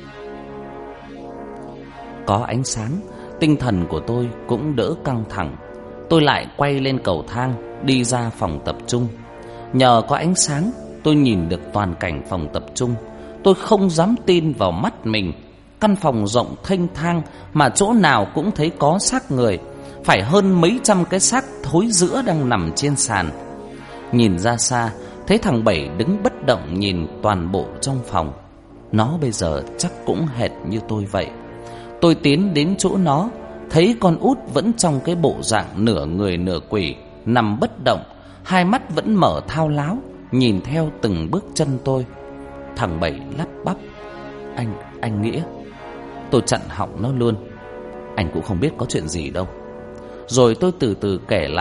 A: Có ánh sáng, tinh thần của tôi cũng đỡ căng thẳng. Tôi lại quay lên cầu thang, đi ra phòng tập trung. Nhờ có ánh sáng, tôi nhìn được toàn cảnh phòng tập trung. Tôi không dám tin vào mắt mình. Căn phòng rộng thênh thang mà chỗ nào cũng thấy có xác người. Phải hơn mấy trăm cái xác thối rữa đang nằm trên sàn. Nhìn ra xa, thấy thằng Bảy đứng bất động nhìn toàn bộ trong phòng. Nó bây giờ chắc cũng hệt như tôi vậy. Tôi tiến đến chỗ nó, thấy con út vẫn trong cái bộ dạng nửa người nửa quỷ, nằm bất động, hai mắt vẫn mở thao láo, nhìn theo từng bước chân tôi. Thằng Bảy lắp bắp: Anh, anh Nghĩa. Tôi chặn họng nó luôn: Anh cũng không biết có chuyện gì đâu. Rồi tôi từ từ kể lại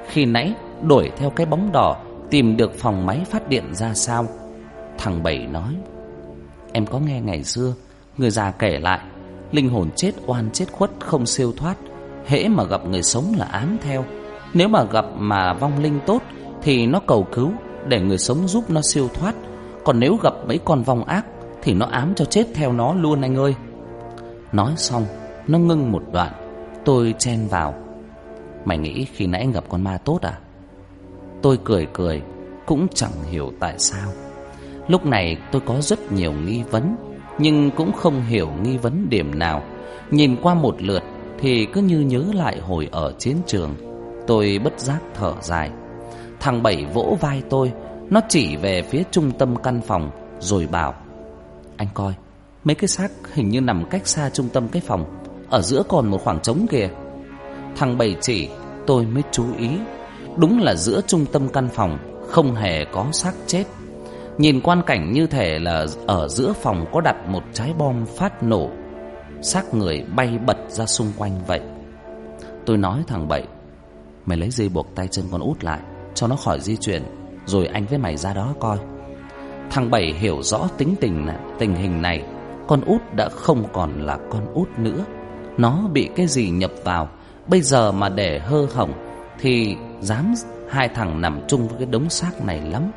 A: khi nãy đuổi theo cái bóng đỏ tìm được phòng máy phát điện ra sao. Thằng Bảy nói: Em có nghe ngày xưa người già kể lại, linh hồn chết oan chết khuất không siêu thoát, hễ mà gặp người sống là ám theo. Nếu mà gặp mà vong linh tốt thì nó cầu cứu để người sống giúp nó siêu thoát, còn nếu gặp mấy con vong ác thì nó ám cho chết theo nó luôn anh ơi. Nói xong nó ngưng một đoạn. Tôi chen vào: Mày nghĩ khi nãy anh gặp con ma tốt à? Tôi cười cười, cũng chẳng hiểu tại sao. Lúc này tôi có rất nhiều nghi vấn, nhưng cũng không hiểu nghi vấn điểm nào. Nhìn qua một lượt thì cứ như nhớ lại hồi ở chiến trường. Tôi bất giác thở dài. Thằng Bảy vỗ vai tôi, nó chỉ về phía trung tâm căn phòng rồi bảo: Anh coi, mấy cái xác hình như nằm cách xa trung tâm cái phòng, ở giữa còn một khoảng trống kìa. Thằng Bảy chỉ, tôi mới chú ý. Đúng là giữa trung tâm căn phòng không hề có xác chết. Nhìn quan cảnh như thể là ở giữa phòng có đặt một trái bom phát nổ, xác người bay bật ra xung quanh vậy. Tôi nói thằng Bảy: Mày lấy dây buộc tay chân con út lại cho nó khỏi di chuyển, rồi anh với mày ra đó coi. Thằng Bảy hiểu rõ tính tình tình hình này. Con út đã không còn là con út nữa. Nó bị cái gì nhập vào, bây giờ mà để hơ hỏng thì dám hai thằng nằm chung với cái đống xác này lắm.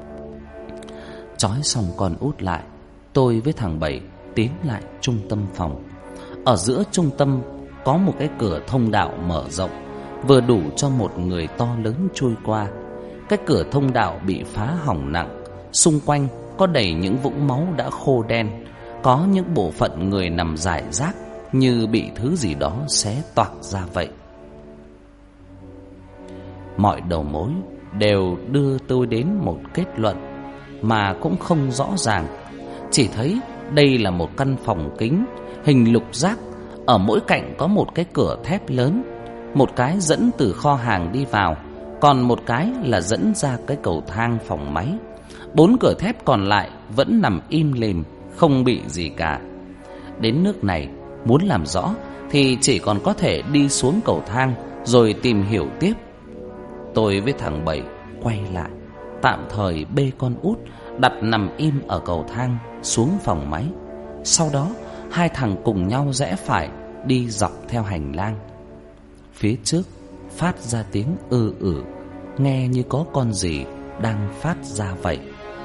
A: Trói xong con út lại, tôi với thằng Bảy tiến lại trung tâm phòng. Ở giữa trung tâm có một cái cửa thông đạo mở rộng, vừa đủ cho một người to lớn chui qua. Cái cửa thông đạo bị phá hỏng nặng, xung quanh có đầy những vũng máu đã khô đen, có những bộ phận người nằm rải rác như bị thứ gì đó xé toạc ra vậy. Mọi đầu mối đều đưa tôi đến một kết luận mà cũng không rõ ràng. Chỉ thấy đây là một căn phòng kính hình lục giác, ở mỗi cạnh có một cái cửa thép lớn. Một cái dẫn từ kho hàng đi vào, còn một cái là dẫn ra cái cầu thang phòng máy. Bốn cửa thép còn lại vẫn nằm im lìm, không bị gì cả. Đến nước này, muốn làm rõ thì chỉ còn có thể đi xuống cầu thang rồi tìm hiểu tiếp. Tôi với thằng Bảy quay lại, tạm thời bê con út đặt nằm im ở cầu thang xuống phòng máy. Sau đó hai thằng cùng nhau rẽ phải đi dọc theo hành lang. Phía trước phát ra tiếng ư ử, nghe như có con gì đang phát ra vậy.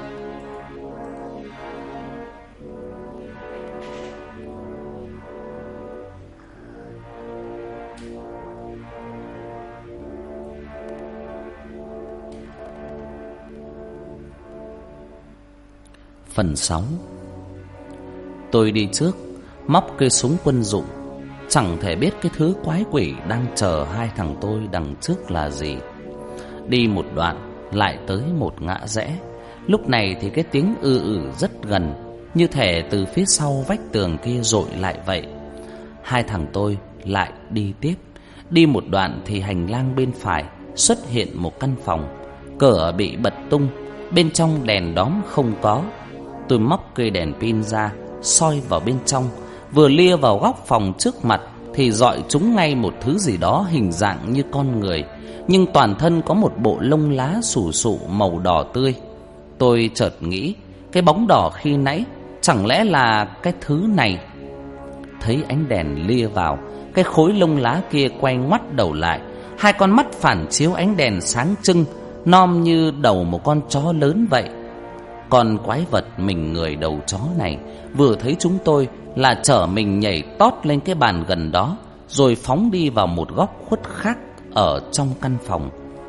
A: Phần sáu. Tôi đi trước, móc cây súng quân dụng, chẳng thể biết cái thứ quái quỷ đang chờ hai thằng tôi đằng trước là gì. Đi một đoạn lại tới một ngã rẽ. Lúc này thì cái tiếng ư ử rất gần, như thể từ phía sau vách tường kia dội lại vậy. Hai thằng tôi lại đi tiếp. Đi một đoạn thì hành lang bên phải xuất hiện một căn phòng. Cửa bị bật tung, bên trong đèn đóm không có. Tôi móc cây đèn pin ra, soi vào bên trong. Vừa lia vào góc phòng trước mặt thì dọi trúng ngay một thứ gì đó hình dạng như con người, nhưng toàn thân có một bộ lông lá xù xụ màu đỏ tươi. Tôi chợt nghĩ, cái bóng đỏ khi nãy chẳng lẽ là cái thứ này. Thấy ánh đèn lia vào, cái khối lông lá kia quay ngoắt đầu lại. Hai con mắt phản chiếu ánh đèn sáng trưng, nom như đầu một con chó lớn vậy. Con quái vật mình người đầu chó này vừa thấy chúng tôi là chở mình nhảy tót lên cái bàn gần đó, rồi phóng đi vào một góc khuất khác ở trong căn phòng.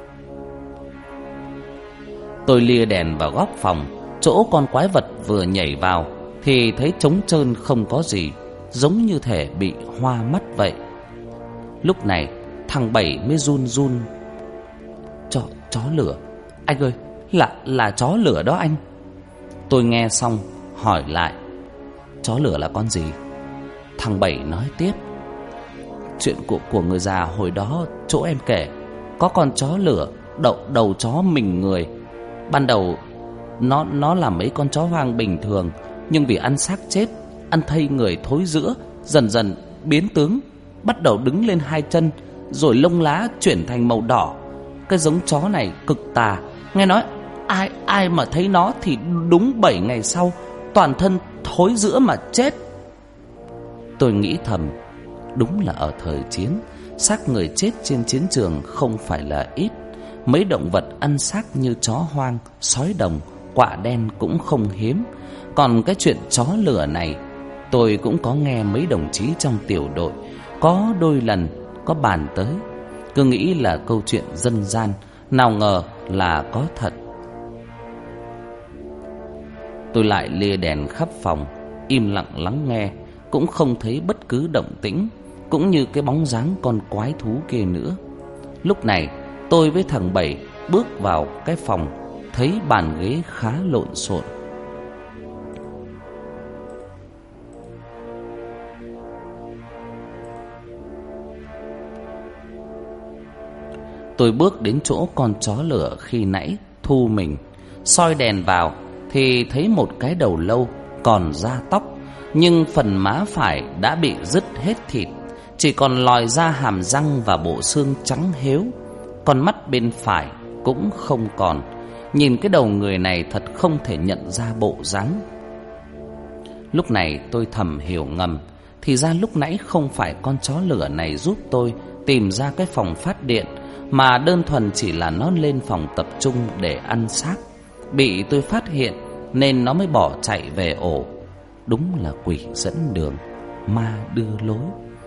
A: Tôi lia đèn vào góc phòng, chỗ con quái vật vừa nhảy vào, thì thấy trống trơn không có gì, giống như thể bị hoa mắt vậy. Lúc này thằng Bảy mới run run: Chó, chó lửa. Anh ơi, là, là chó lửa đó anh. Tôi nghe xong hỏi lại: Chó lửa là con gì? Thằng Bảy nói tiếp: Chuyện của, của người già hồi đó chỗ em kể, có con chó lửa đậu đầu chó mình người. Ban đầu nó nó là mấy con chó hoang bình thường, nhưng vì ăn xác chết, ăn thây người thối rữa, dần dần biến tướng, bắt đầu đứng lên hai chân, rồi lông lá chuyển thành màu đỏ. cái giống chó này cực tà. Nghe nói ai ai mà thấy nó thì đúng bảy ngày sau toàn thân thối rữa mà chết. Tôi nghĩ thầm, đúng là ở thời chiến, xác người chết trên chiến trường không phải là ít. Mấy động vật ăn xác như chó hoang, sói đồng, quạ đen cũng không hiếm. Còn cái chuyện chó lửa này, tôi cũng có nghe mấy đồng chí trong tiểu đội có đôi lần có bàn tới. Cứ nghĩ là câu chuyện dân gian, nào ngờ là có thật. Tôi lại lia đèn khắp phòng, im lặng lắng nghe, cũng không thấy bất cứ động tĩnh, cũng như cái bóng dáng con quái thú kia nữa. Lúc này tôi với thằng Bảy bước vào cái phòng, thấy bàn ghế khá lộn xộn. Tôi bước đến chỗ con chó lửa khi nãy thu mình, soi đèn vào thì thấy một cái đầu lâu còn da tóc, nhưng phần má phải đã bị rứt hết thịt, chỉ còn lòi ra hàm răng và bộ xương trắng héo. Con mắt bên phải cũng không còn. Nhìn cái đầu người này thật không thể nhận ra bộ dáng. Lúc này tôi thầm hiểu ngầm, thì ra lúc nãy không phải con chó lửa này giúp tôi tìm ra cái phòng phát điện, mà đơn thuần chỉ là nó lên phòng tập trung để ăn xác. Bị tôi phát hiện nên nó mới bỏ chạy về ổ. Đúng là quỷ dẫn đường, ma đưa lối.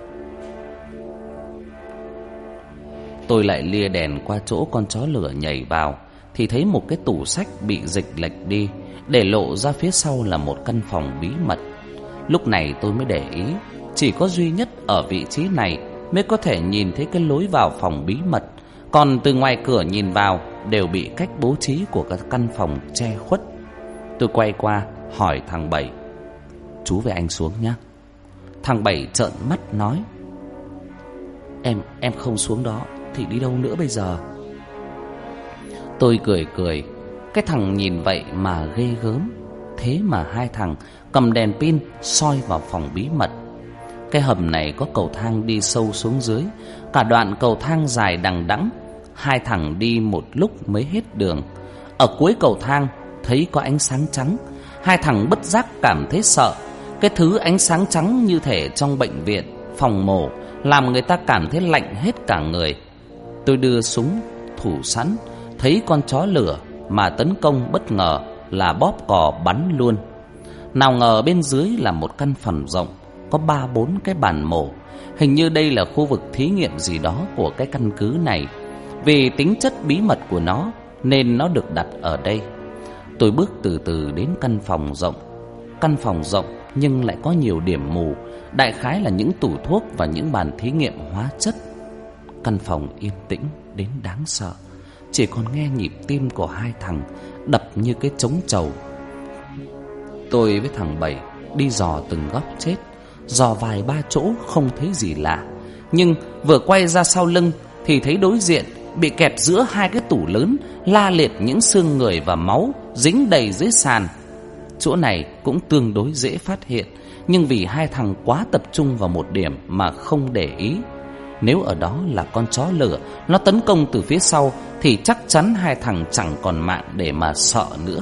A: Tôi lại lia đèn qua chỗ con chó lửa nhảy vào, thì thấy một cái tủ sách bị dịch lệch đi, để lộ ra phía sau là một căn phòng bí mật. Lúc này tôi mới để ý, chỉ có duy nhất ở vị trí này mới có thể nhìn thấy cái lối vào phòng bí mật. Còn từ ngoài cửa nhìn vào đều bị cách bố trí của các căn phòng che khuất. Tôi quay qua hỏi thằng Bảy: "Chú với anh xuống nhé." Thằng Bảy trợn mắt nói: Em em không xuống đó thì đi đâu nữa bây giờ?" Tôi cười cười. Cái thằng nhìn vậy mà ghê gớm. Thế mà hai thằng cầm đèn pin soi vào phòng bí mật. Cái hầm này có cầu thang đi sâu xuống dưới, cả đoạn cầu thang dài đằng đẵng. Hai thằng đi một lúc mới hết đường. Ở cuối cầu thang thấy có ánh sáng trắng. Hai thằng bất giác cảm thấy sợ. Cái thứ ánh sáng trắng như thể trong bệnh viện, phòng mổ, làm người ta cảm thấy lạnh hết cả người. Tôi đưa súng thủ sẵn, thấy con chó lửa mà tấn công bất ngờ là bóp cò bắn luôn. Nào ngờ bên dưới là một căn phòng rộng, có ba bốn cái bàn mổ. Hình như đây là khu vực thí nghiệm gì đó của cái căn cứ này. Vì tính chất bí mật của nó nên nó được đặt ở đây. Tôi bước từ từ đến căn phòng rộng. Căn phòng rộng nhưng lại có nhiều điểm mù, đại khái là những tủ thuốc và những bàn thí nghiệm hóa chất. Căn phòng yên tĩnh đến đáng sợ, chỉ còn nghe nhịp tim của hai thằng đập như cái trống trầu. Tôi với thằng Bảy đi dò từng góc chết, dò vài ba chỗ không thấy gì lạ. Nhưng vừa quay ra sau lưng thì thấy đối diện bị kẹp giữa hai cái tủ lớn, la liệt những xương người và máu dính đầy dưới sàn. Chỗ này cũng tương đối dễ phát hiện, nhưng vì hai thằng quá tập trung vào một điểm mà không để ý. Nếu ở đó là con chó lửa, nó tấn công từ phía sau thì chắc chắn hai thằng chẳng còn mạng để mà sợ nữa.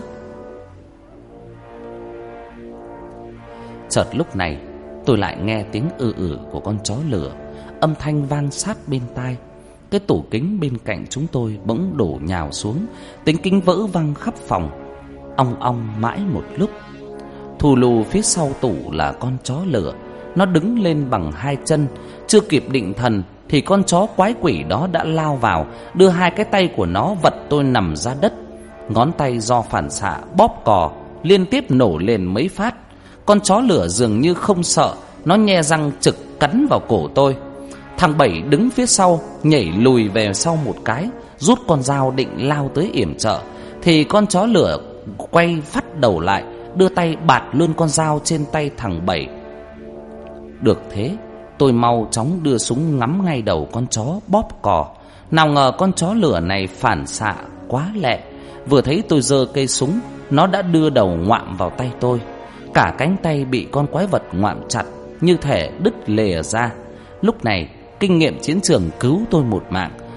A: Chợt lúc này tôi lại nghe tiếng ư ử của con chó lửa, âm thanh vang sát bên tai. Cái tủ kính bên cạnh chúng tôi bỗng đổ nhào xuống, tiếng kính vỡ văng khắp phòng, ong ong mãi một lúc. Thù lù phía sau tủ là con chó lửa. Nó đứng lên bằng hai chân, chưa kịp định thần thì con chó quái quỷ đó đã lao vào, đưa hai cái tay của nó vật tôi nằm ra đất. Ngón tay do phản xạ bóp cò, liên tiếp nổ lên mấy phát. Con chó lửa dường như không sợ, nó nhe răng trực cắn vào cổ tôi. Thằng Bảy đứng phía sau nhảy lùi về sau một cái, rút con dao định lao tới yểm trợ, thì con chó lửa quay phắt đầu lại, đưa tay bạt luôn con dao trên tay thằng Bảy. Được thế, tôi mau chóng đưa súng ngắm ngay đầu con chó bóp cò. Nào ngờ con chó lửa này phản xạ quá lẹ, vừa thấy tôi giơ cây súng, nó đã đưa đầu ngoạm vào tay tôi. Cả cánh tay bị con quái vật ngoạm chặt, như thể đứt lìa ra. Lúc này kinh nghiệm chiến trường cứu tôi một mạng.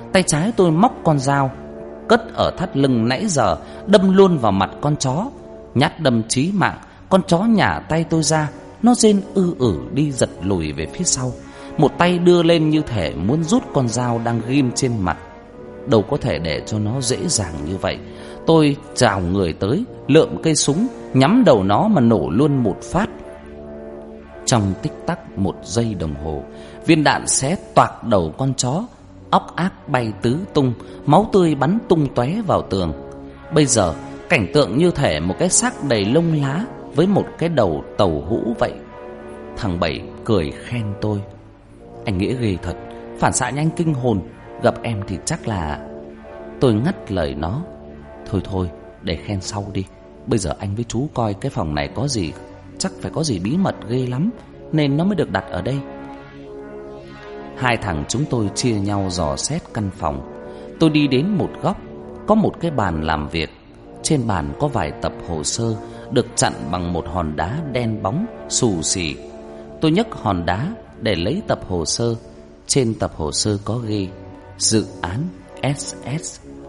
A: Tay trái tôi móc con dao cất ở thắt lưng nãy giờ, đâm luôn vào mặt con chó. Nhát đâm chí mạng, con chó nhả tay tôi ra. Nó rên ư ử đi giật lùi về phía sau, một tay đưa lên như thể muốn rút con dao đang ghim trên mặt. Đâu có thể để cho nó dễ dàng như vậy. Tôi trào người tới, lượm cây súng nhắm đầu nó mà nổ luôn một phát. Trong tích tắc một giây đồng hồ, viên đạn xé toạc đầu con chó, óc ác bay tứ tung, máu tươi bắn tung tóe vào tường. Bây giờ cảnh tượng như thể một cái xác đầy lông lá với một cái đầu tàu hũ vậy. Thằng Bảy cười khen tôi: "Anh Nghĩa ghê thật, phản xạ nhanh kinh hồn, gặp em thì chắc là..." Tôi ngắt lời nó: "Thôi thôi, để khen sau đi. Bây giờ anh với chú coi cái phòng này có gì, chắc phải có gì bí mật ghê lắm, nên nó mới được đặt ở đây." Hai thằng chúng tôi chia nhau dò xét căn phòng. Tôi đi đến một góc, có một cái bàn làm việc. Trên bàn có vài tập hồ sơ được chặn bằng một hòn đá đen bóng xù xì. Tôi nhấc hòn đá để lấy tập hồ sơ. Trên tập hồ sơ có ghi dự án ét ét.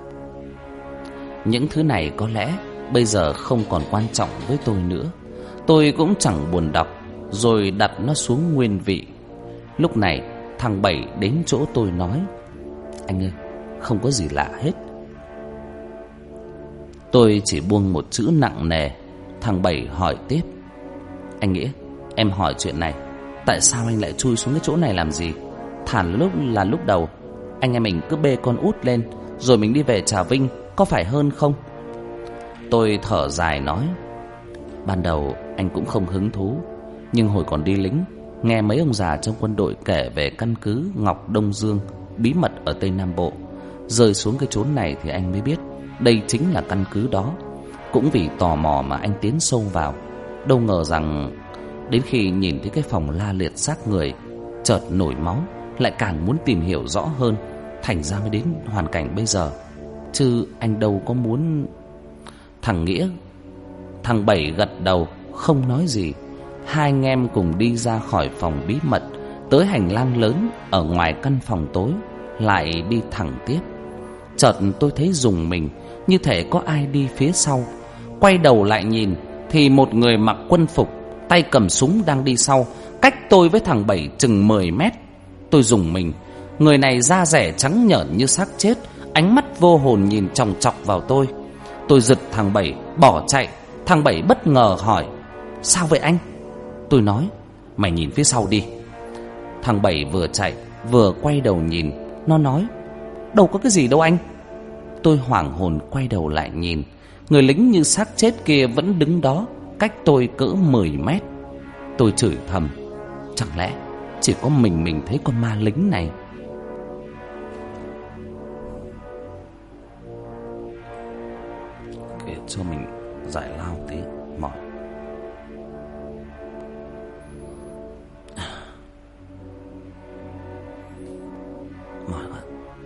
A: Những thứ này có lẽ bây giờ không còn quan trọng với tôi nữa. Tôi cũng chẳng buồn đọc, rồi đặt nó xuống nguyên vị. Lúc này thằng Bảy đến chỗ tôi nói: "Anh ơi, không có gì lạ hết." Tôi chỉ buông một chữ nặng nề. Thằng Bảy hỏi tiếp: "Anh Nghĩa, em hỏi chuyện này, tại sao anh lại chui xuống cái chỗ này làm gì? Thản lúc là lúc đầu anh em mình cứ bê con út lên, rồi mình đi về Trà Vinh, có phải hơn không?" Tôi thở dài nói: "Ban đầu anh cũng không hứng thú, nhưng hồi còn đi lính, nghe mấy ông già trong quân đội kể về căn cứ Ngọc Đông Dương bí mật ở Tây Nam Bộ. Rơi xuống cái chốn này thì anh mới biết đây chính là căn cứ đó. Cũng vì tò mò mà anh tiến sâu vào. Đâu ngờ rằng đến khi nhìn thấy cái phòng la liệt xác người, chợt nổi máu, lại càng muốn tìm hiểu rõ hơn, thành ra mới đến hoàn cảnh bây giờ. Chứ anh đâu có muốn..." Thằng Nghĩa Thằng Bảy gật đầu không nói gì. Hai anh em cùng đi ra khỏi phòng bí mật, tới hành lang lớn ở ngoài căn phòng tối, lại đi thẳng tiếp. Chợt tôi thấy rùng mình, như thể có ai đi phía sau. Quay đầu lại nhìn thì một người mặc quân phục, tay cầm súng đang đi sau, cách tôi với thằng Bảy chừng mười mét. Tôi rùng mình. Người này da dẻ trắng nhợn như xác chết, ánh mắt vô hồn nhìn chòng chọc vào tôi. Tôi giật thằng Bảy bỏ chạy. Thằng Bảy bất ngờ hỏi: "Sao vậy anh?" Tôi nói: "Mày nhìn phía sau đi." Thằng Bảy vừa chạy vừa quay đầu nhìn. Nó nói: "Đâu có cái gì đâu anh." Tôi hoảng hồn quay đầu lại nhìn. Người lính như xác chết kia vẫn đứng đó, cách tôi cỡ mười mét. Tôi chửi thầm: chẳng lẽ chỉ có mình mình thấy con ma lính này? Kể cho mình giải lao tí, mỏi. Mỏi quá.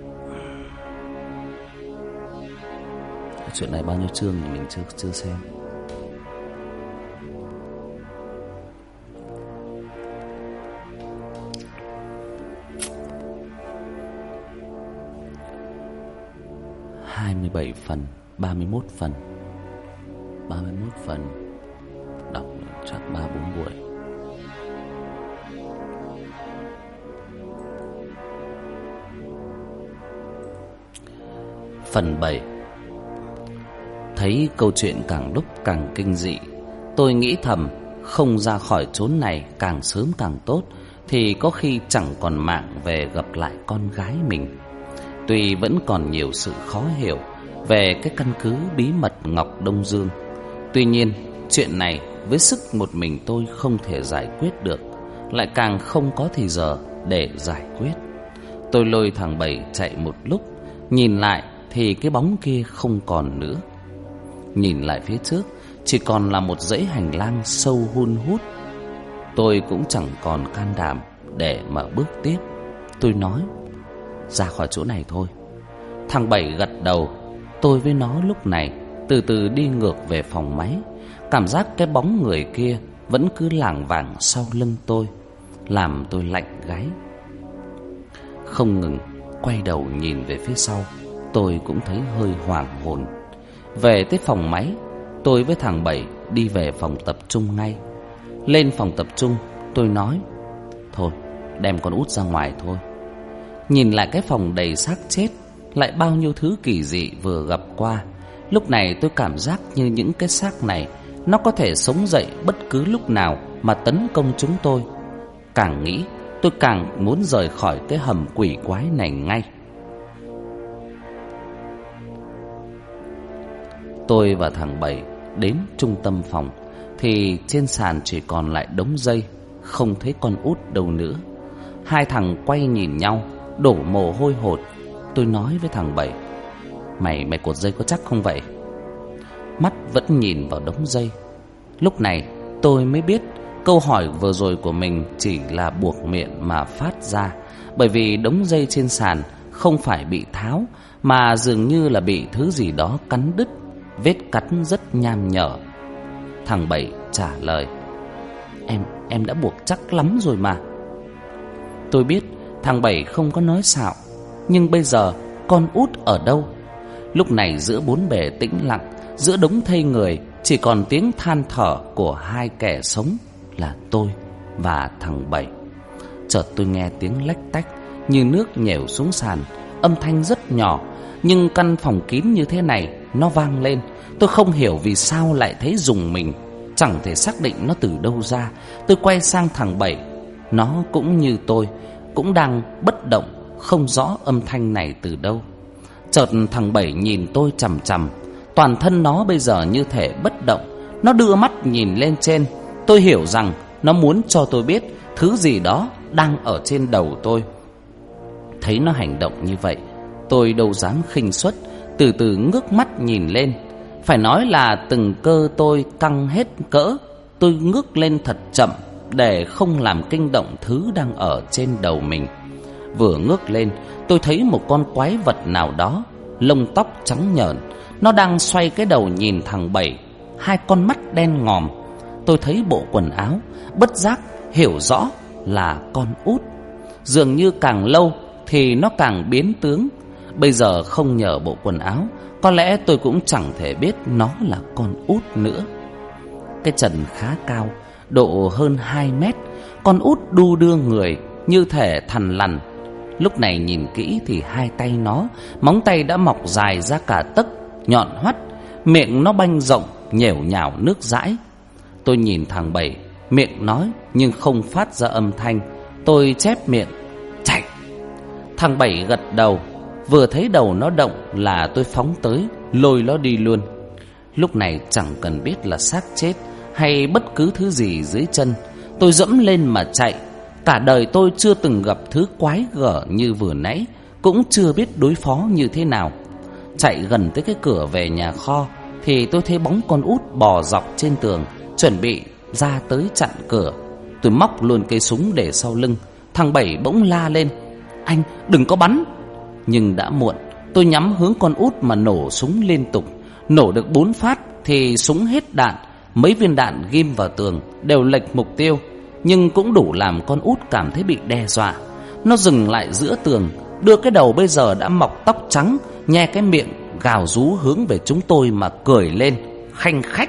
A: Chuyện này bao nhiêu chương thì mình chưa chưa xem. hai mươi bảy phần, ba mươi mốt phần. ba mươi mốt phần đọc chắc ba bốn buổi. Phần bảy. Thấy câu chuyện càng lúc càng kinh dị, tôi nghĩ thầm không ra khỏi chốn này càng sớm càng tốt, thì có khi chẳng còn mạng về gặp lại con gái mình. Tuy vẫn còn nhiều sự khó hiểu về cái căn cứ bí mật Ngọc Đông Dương, tuy nhiên chuyện này với sức một mình tôi không thể giải quyết được, lại càng không có thì giờ để giải quyết. Tôi lôi thằng Bảy chạy một lúc, nhìn lại thì cái bóng kia không còn nữa. Nhìn lại phía trước, chỉ còn là một dãy hành lang sâu hun hút. Tôi cũng chẳng còn can đảm để mà bước tiếp. Tôi nói: ra khỏi chỗ này thôi. Thằng Bảy gật đầu. Tôi với nó lúc này từ từ đi ngược về phòng máy. Cảm giác cái bóng người kia vẫn cứ lảng vảng sau lưng tôi, làm tôi lạnh gáy. Không ngừng, quay đầu nhìn về phía sau, tôi cũng thấy hơi hoảng hồn. Về tới phòng máy, tôi với thằng Bảy đi về phòng tập trung ngay. Lên phòng tập trung, tôi nói: thôi, đem con út ra ngoài thôi. Nhìn lại cái phòng đầy xác chết, lại bao nhiêu thứ kỳ dị vừa gặp qua, lúc này tôi cảm giác như những cái xác này nó có thể sống dậy bất cứ lúc nào mà tấn công chúng tôi. Càng nghĩ, tôi càng muốn rời khỏi cái hầm quỷ quái này ngay. Tôi và thằng Bảy đến trung tâm phòng thì trên sàn chỉ còn lại đống dây, không thấy con út đâu nữa. Hai thằng quay nhìn nhau, đổ mồ hôi hột. Tôi nói với thằng Bảy: Mày mày cột dây có chắc không vậy? Mắt vẫn nhìn vào đống dây. Lúc này tôi mới biết câu hỏi vừa rồi của mình chỉ là buộc miệng mà phát ra. Bởi vì đống dây trên sàn không phải bị tháo, mà dường như là bị thứ gì đó cắn đứt, vết cắn rất nham nhở. Thằng Bảy trả lời: Em, em đã buộc chắc lắm rồi mà. Tôi biết thằng Bảy không có nói xạo, nhưng bây giờ con út ở đâu? Lúc này giữa bốn bề tĩnh lặng, giữa đống thây người chỉ còn tiếng than thở của hai kẻ sống là tôi và thằng Bảy. Chợt tôi nghe tiếng lách tách như nước nhèo xuống sàn, âm thanh rất nhỏ, nhưng căn phòng kín như thế này nó vang lên. Tôi không hiểu vì sao lại thấy rùng mình, chẳng thể xác định nó từ đâu ra. Tôi quay sang thằng Bảy, nó cũng như tôi, cũng đang bất động, không rõ âm thanh này từ đâu. Chợt thằng Bảy nhìn tôi chằm chằm, toàn thân nó bây giờ như thể bất động. Nó đưa mắt nhìn lên trên. Tôi hiểu rằng nó muốn cho tôi biết thứ gì đó đang ở trên đầu tôi. Thấy nó hành động như vậy, tôi đâu dám khinh suất, từ từ ngước mắt nhìn lên. Phải nói là từng cơ tôi căng hết cỡ. Tôi ngước lên thật chậm để không làm kinh động thứ đang ở trên đầu mình. Vừa ngước lên, tôi thấy một con quái vật nào đó, lông tóc trắng nhợn. Nó đang xoay cái đầu nhìn thằng Bảy, hai con mắt đen ngòm. Tôi thấy bộ quần áo, bất giác hiểu rõ là con út. Dường như càng lâu thì nó càng biến tướng. Bây giờ không nhờ bộ quần áo, có lẽ tôi cũng chẳng thể biết nó là con út nữa. Cái trần khá cao, độ hơn hai mét. Con út đu đưa người như thể thằn lằn. Lúc này nhìn kỹ thì hai tay nó, móng tay đã mọc dài ra cả tấc, nhọn hoắt. Miệng nó banh rộng, nhểu nhảo nước dãi. Tôi nhìn thằng Bảy, miệng nói nhưng không phát ra âm thanh. Tôi chép miệng: chạy. Thằng Bảy gật đầu. Vừa thấy đầu nó động là tôi phóng tới, lôi nó đi luôn. Lúc này chẳng cần biết là xác chết hay bất cứ thứ gì dưới chân, tôi dẫm lên mà chạy. Cả đời tôi chưa từng gặp thứ quái gở như vừa nãy, cũng chưa biết đối phó như thế nào. Chạy gần tới cái cửa về nhà kho thì tôi thấy bóng con út bò dọc trên tường, chuẩn bị ra tới chặn cửa. Tôi móc luôn cây súng để sau lưng. Thằng Bảy bỗng la lên: Anh đừng có bắn. Nhưng đã muộn. Tôi nhắm hướng con út mà nổ súng liên tục. Nổ được bốn phát thì súng hết đạn. Mấy viên đạn ghim vào tường đều lệch mục tiêu, nhưng cũng đủ làm con út cảm thấy bị đe dọa. Nó dừng lại giữa tường, đưa cái đầu bây giờ đã mọc tóc trắng, nhe cái miệng gào rú hướng về chúng tôi mà cười lên khanh khách.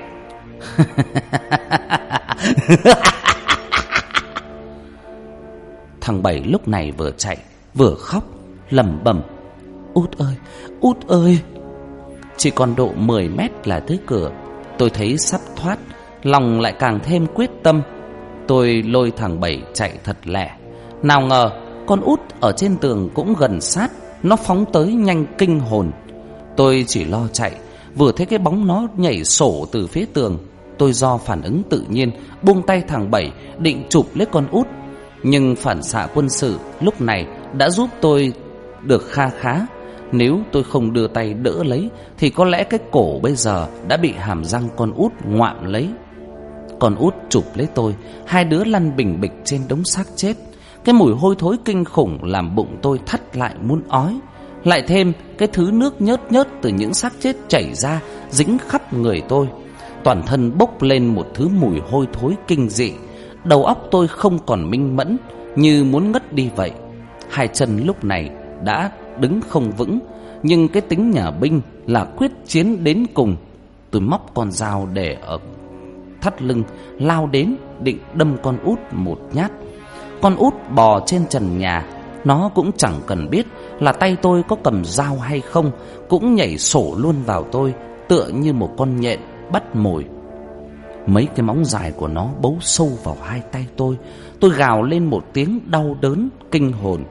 A: Thằng Bảy lúc này vừa chạy vừa khóc lẩm bẩm: Út ơi, út ơi. Chỉ còn độ mười mét là tới cửa. Tôi thấy sắp thoát, lòng lại càng thêm quyết tâm. Tôi lôi thằng Bảy chạy thật lẹ. Nào ngờ con út ở trên tường cũng gần sát. Nó phóng tới nhanh kinh hồn. Tôi chỉ lo chạy, vừa thấy cái bóng nó nhảy sổ từ phía tường, tôi do phản ứng tự nhiên buông tay thằng Bảy định chụp lấy con út. Nhưng phản xạ quân sự lúc này đã giúp tôi được kha khá. Nếu tôi không đưa tay đỡ lấy thì có lẽ cái cổ bây giờ đã bị hàm răng con út ngoạm lấy. Con út chụp lấy tôi, hai đứa lăn bình bịch trên đống xác chết. Cái mùi hôi thối kinh khủng làm bụng tôi thắt lại muốn ói. Lại thêm cái thứ nước nhớt nhớt từ những xác chết chảy ra dính khắp người tôi. Toàn thân bốc lên một thứ mùi hôi thối kinh dị. Đầu óc tôi không còn minh mẫn, như muốn ngất đi vậy. Hai chân lúc này đã đứng không vững, nhưng cái tính nhà binh là quyết chiến đến cùng. Tôi móc con dao để ở thắt lưng, lao đến định đâm con út một nhát. Con út bò trên trần nhà, nó cũng chẳng cần biết là tay tôi có cầm dao hay không, cũng nhảy sổ luôn vào tôi, tựa như một con nhện bắt mồi. Mấy cái móng dài của nó bấu sâu vào hai tay tôi. Tôi gào lên một tiếng đau đớn kinh hồn.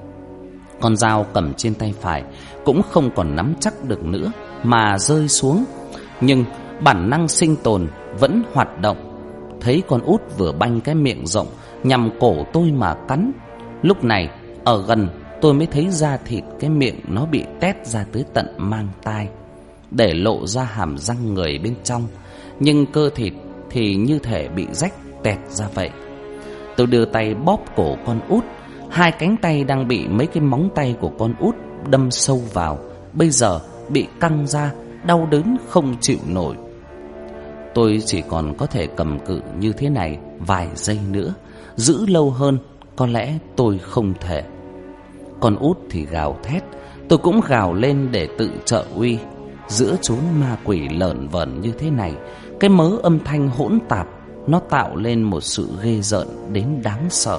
A: Con dao cầm trên tay phải cũng không còn nắm chắc được nữa mà rơi xuống. Nhưng bản năng sinh tồn vẫn hoạt động. Thấy con út vừa banh cái miệng rộng nhằm cổ tôi mà cắn. Lúc này ở gần tôi mới thấy da thịt cái miệng nó bị tét ra tới tận mang tai, để lộ ra hàm răng người bên trong. Nhưng cơ thịt thì như thể bị rách tẹt ra vậy. Tôi đưa tay bóp cổ con út. Hai cánh tay đang bị mấy cái móng tay của con út đâm sâu vào, bây giờ bị căng ra, đau đớn không chịu nổi. Tôi chỉ còn có thể cầm cự như thế này vài giây nữa. Giữ lâu hơn có lẽ tôi không thể. Con út thì gào thét, tôi cũng gào lên để tự trợ uy. Giữa chốn ma quỷ lởn vởn như thế này, cái mớ âm thanh hỗn tạp nó tạo lên một sự ghê rợn đến đáng sợ.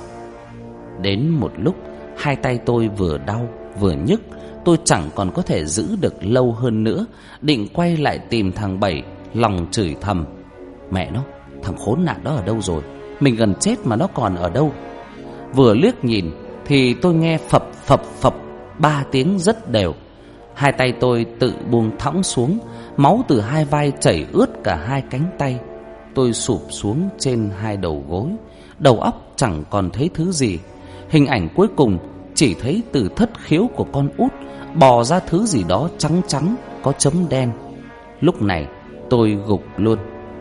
A: Đến một lúc hai tay tôi vừa đau vừa nhức, tôi chẳng còn có thể giữ được lâu hơn nữa. Định quay lại tìm thằng Bảy, lòng chửi thầm: mẹ nó, thằng khốn nạn đó ở đâu rồi? Mình gần chết mà nó còn ở đâu? Vừa liếc nhìn thì tôi nghe phập phập phập ba tiếng rất đều. Hai tay tôi tự buông thõng xuống, máu từ hai vai chảy ướt cả hai cánh tay. Tôi sụp xuống trên hai đầu gối, đầu óc chẳng còn thấy thứ gì. Hình ảnh cuối cùng chỉ thấy từ thất khiếu của con út bò ra thứ gì đó trắng trắng có chấm đen. Lúc này tôi gục luôn.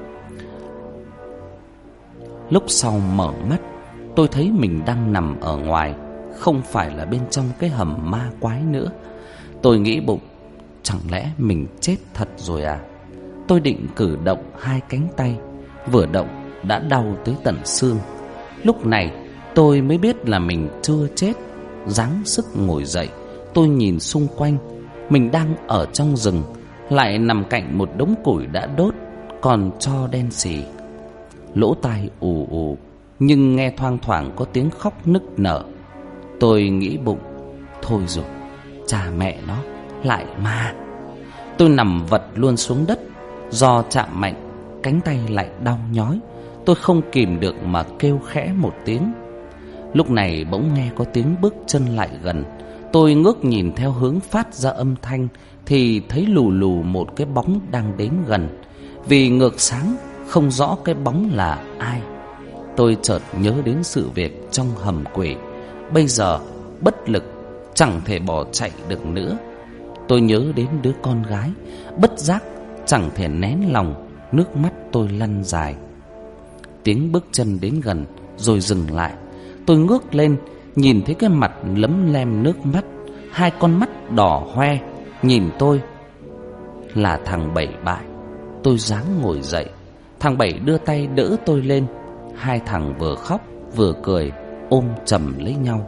A: Lúc sau mở mắt, tôi thấy mình đang nằm ở ngoài, không phải là bên trong cái hầm ma quái nữa. Tôi nghĩ bụng, chẳng lẽ mình chết thật rồi à? Tôi định cử động hai cánh tay, vừa động đã đau tới tận xương. Lúc này tôi mới biết là mình chưa chết. Ráng sức ngồi dậy, tôi nhìn xung quanh. Mình đang ở trong rừng, lại nằm cạnh một đống củi đã đốt, còn tro đen xì. Lỗ tai ù ù, nhưng nghe thoang thoảng có tiếng khóc nức nở. Tôi nghĩ bụng, thôi rồi, cha mẹ nó lại ma. Tôi nằm vật luôn xuống đất. Do chạm mạnh, cánh tay lại đau nhói. Tôi không kìm được mà kêu khẽ một tiếng. Lúc này bỗng nghe có tiếng bước chân lại gần. Tôi ngước nhìn theo hướng phát ra âm thanh thì thấy lù lù một cái bóng đang đến gần. Vì ngược sáng không rõ cái bóng là ai. Tôi chợt nhớ đến sự việc trong hầm quỷ. Bây giờ bất lực, chẳng thể bỏ chạy được nữa. Tôi nhớ đến đứa con gái, bất giác chẳng thể nén lòng, nước mắt tôi lăn dài. Tiếng bước chân đến gần rồi dừng lại. Tôi ngước lên, nhìn thấy cái mặt lấm lem nước mắt, hai con mắt đỏ hoe nhìn tôi. Là thằng Bảy bại. Tôi ráng ngồi dậy. Thằng Bảy đưa tay đỡ tôi lên. Hai thằng vừa khóc vừa cười, ôm chầm lấy nhau.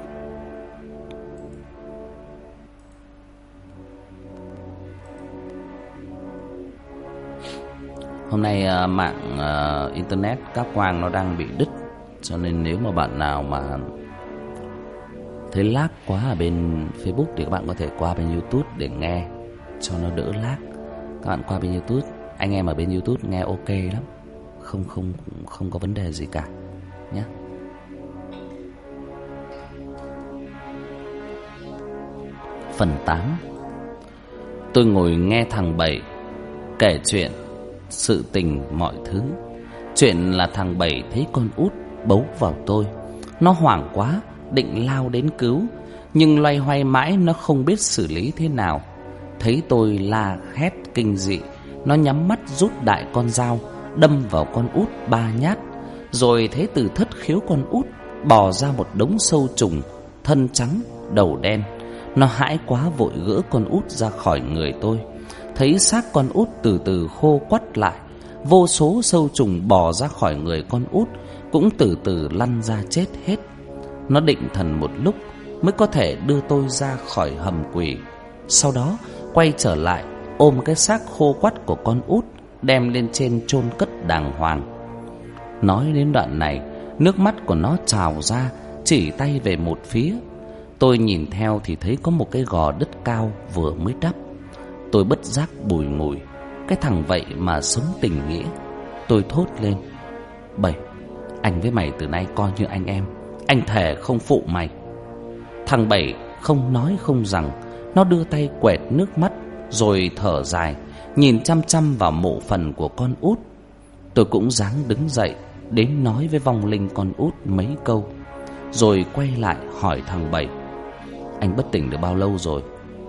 A: Hôm nay uh, mạng uh, internet cáp quang nó đang bị đứt, cho nên nếu mà bạn nào mà thấy lag quá ở bên Facebook thì các bạn có thể qua bên YouTube để nghe cho nó đỡ lag. Các bạn qua bên YouTube, anh em ở bên YouTube nghe ok lắm, không không không có vấn đề gì cả nhé. Phần tám. Tôi ngồi nghe thằng Bảy kể chuyện sự tình mọi thứ. Chuyện là thằng Bảy thấy con út bấu vào tôi. Nó hoảng quá, định lao đến cứu, nhưng loay hoay mãi nó không biết xử lý thế nào. Thấy tôi la hét kinh dị, nó nhắm mắt rút đại con dao đâm vào con út ba nhát. Rồi thấy từ thất khiếu con út bò ra một đống sâu trùng, thân trắng đầu đen. Nó hãi quá vội gỡ con út ra khỏi người tôi. Thấy xác con út từ từ khô quắt lại, vô số sâu trùng bò ra khỏi người con út cũng từ từ lăn ra chết hết. Nó định thần một lúc mới có thể đưa tôi ra khỏi hầm quỷ. Sau đó quay trở lại ôm cái xác khô quắt của con út, đem lên trên chôn cất đàng hoàng. Nói đến đoạn này, nước mắt của nó trào ra, chỉ tay về một phía. Tôi nhìn theo thì thấy có một cái gò đất cao vừa mới đắp. Tôi bất giác bùi ngùi, cái thằng vậy mà sống tình nghĩa. Tôi thốt lên: Bảy, anh với mày từ nay coi như anh em, anh thề không phụ mày. Thằng Bảy không nói không rằng, nó đưa tay quẹt nước mắt rồi thở dài, nhìn chăm chăm vào mộ phần của con út. Tôi cũng ráng đứng dậy, đến nói với vong linh con út mấy câu, rồi quay lại hỏi thằng Bảy: Anh bất tỉnh được bao lâu rồi?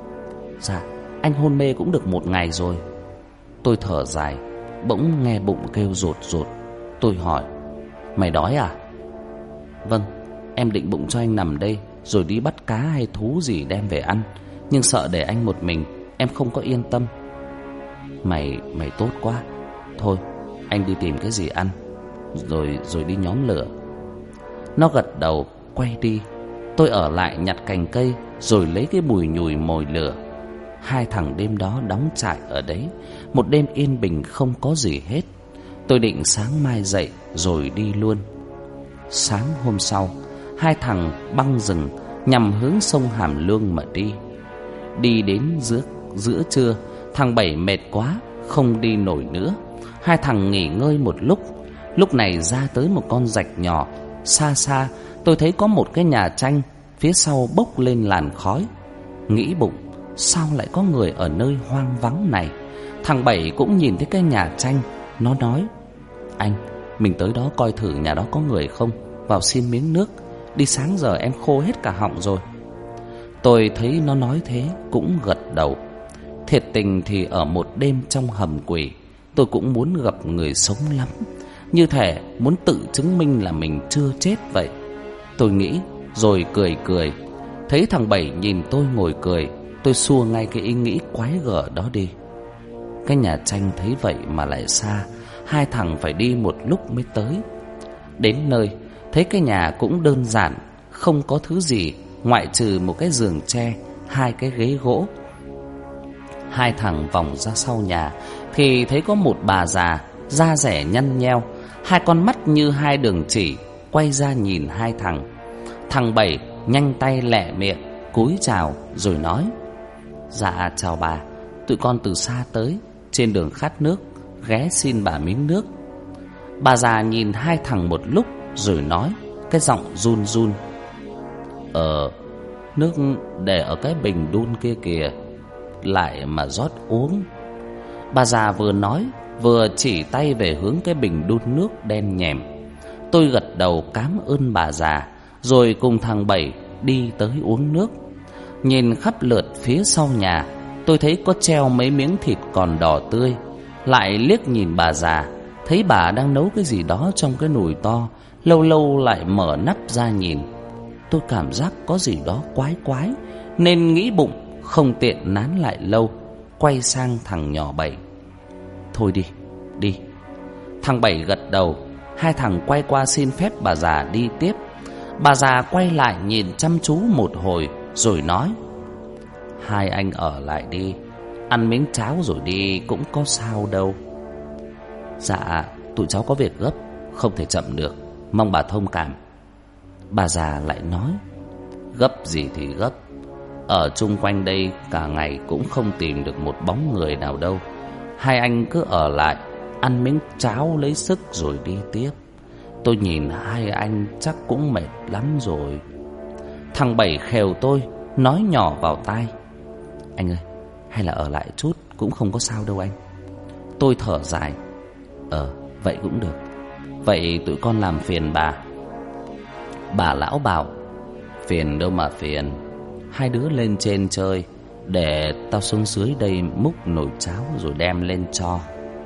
A: Dạ, anh hôn mê cũng được một ngày rồi. Tôi thở dài, bỗng nghe bụng kêu rột rột. Tôi hỏi: Mày đói à? Vâng, em định bụng cho anh nằm đây, rồi đi bắt cá hay thú gì đem về ăn, nhưng sợ để anh một mình, em không có yên tâm. Mày, mày tốt quá. Thôi, anh đi tìm cái gì ăn, Rồi, rồi đi nhóm lửa. Nó gật đầu, quay đi. Tôi ở lại nhặt cành cây, rồi lấy cái bùi nhùi mồi lửa. Hai thằng đêm đó đóng trại ở đấy, một đêm yên bình không có gì hết. Tôi định sáng mai dậy rồi đi luôn. Sáng hôm sau, hai thằng băng rừng nhằm hướng sông Hàm Lương mà đi. Đi đến giữa, giữa trưa, thằng Bảy mệt quá, không đi nổi nữa. Hai thằng nghỉ ngơi một lúc. Lúc này ra tới một con rạch nhỏ. Xa xa tôi thấy có một cái nhà tranh, phía sau bốc lên làn khói. Nghĩ bụng, sao lại có người ở nơi hoang vắng này? Thằng Bảy cũng nhìn thấy cái nhà tranh. Nó nói: Anh, mình tới đó coi thử nhà đó có người không, vào xin miếng nước, đi sáng giờ em khô hết cả họng rồi. Tôi thấy nó nói thế cũng gật đầu. Thiệt tình thì ở một đêm trong hầm quỷ, tôi cũng muốn gặp người sống lắm, như thể muốn tự chứng minh là mình chưa chết vậy. Tôi nghĩ rồi cười cười. Thấy thằng Bảy nhìn tôi ngồi cười, tôi xua ngay cái ý nghĩ quái gở đó đi. Cái nhà tranh thấy vậy mà lại xa, hai thằng phải đi một lúc mới tới. Đến nơi, thấy cái nhà cũng đơn giản, không có thứ gì ngoại trừ một cái giường tre, hai cái ghế gỗ. Hai thằng vòng ra sau nhà thì thấy có một bà già, da dẻ nhăn nheo, hai con mắt như hai đường chỉ, quay ra nhìn hai thằng. Thằng Bảy nhanh tay lẹ miệng cúi chào rồi nói: Dạ chào bà, tụi con từ xa tới, trên đường khát nước, ghé xin bà miếng nước. Bà già nhìn hai thằng một lúc rồi nói, cái giọng run run: Ờ, nước để ở cái bình đun kia kìa, lại mà rót uống. Bà già vừa nói vừa chỉ tay về hướng cái bình đun nước đen nhèm. Tôi gật đầu cám ơn bà già, rồi cùng thằng Bảy đi tới uống nước. Nhìn khắp lượt phía sau nhà, tôi thấy có treo mấy miếng thịt còn đỏ tươi. Lại liếc nhìn bà già, thấy bà đang nấu cái gì đó trong cái nồi to, lâu lâu lại mở nắp ra nhìn. Tôi cảm giác có gì đó quái quái, nên nghĩ bụng không tiện nán lại lâu, quay sang thằng nhỏ Bảy: Thôi đi, đi. Thằng Bảy gật đầu. Hai thằng quay qua xin phép bà già đi tiếp. Bà già quay lại nhìn chăm chú một hồi rồi nói: Hai anh ở lại đi, ăn miếng cháo rồi đi cũng có sao đâu. Dạ, tụi cháu có việc gấp, không thể chậm được, mong bà thông cảm. Bà già lại nói: Gấp gì thì gấp, ở chung quanh đây cả ngày cũng không tìm được một bóng người nào đâu. Hai anh cứ ở lại, ăn miếng cháo lấy sức rồi đi tiếp. Tôi nhìn hai anh chắc cũng mệt lắm rồi. Thằng Bảy khều tôi, nói nhỏ vào tai: Anh ơi, hay là ở lại chút, cũng không có sao đâu anh. Tôi thở dài: Ờ, vậy cũng được. Vậy tụi con làm phiền bà. Bà lão bảo: Phiền đâu mà phiền, hai đứa lên trên chơi, để tao xuống dưới đây múc nồi cháo rồi đem lên cho.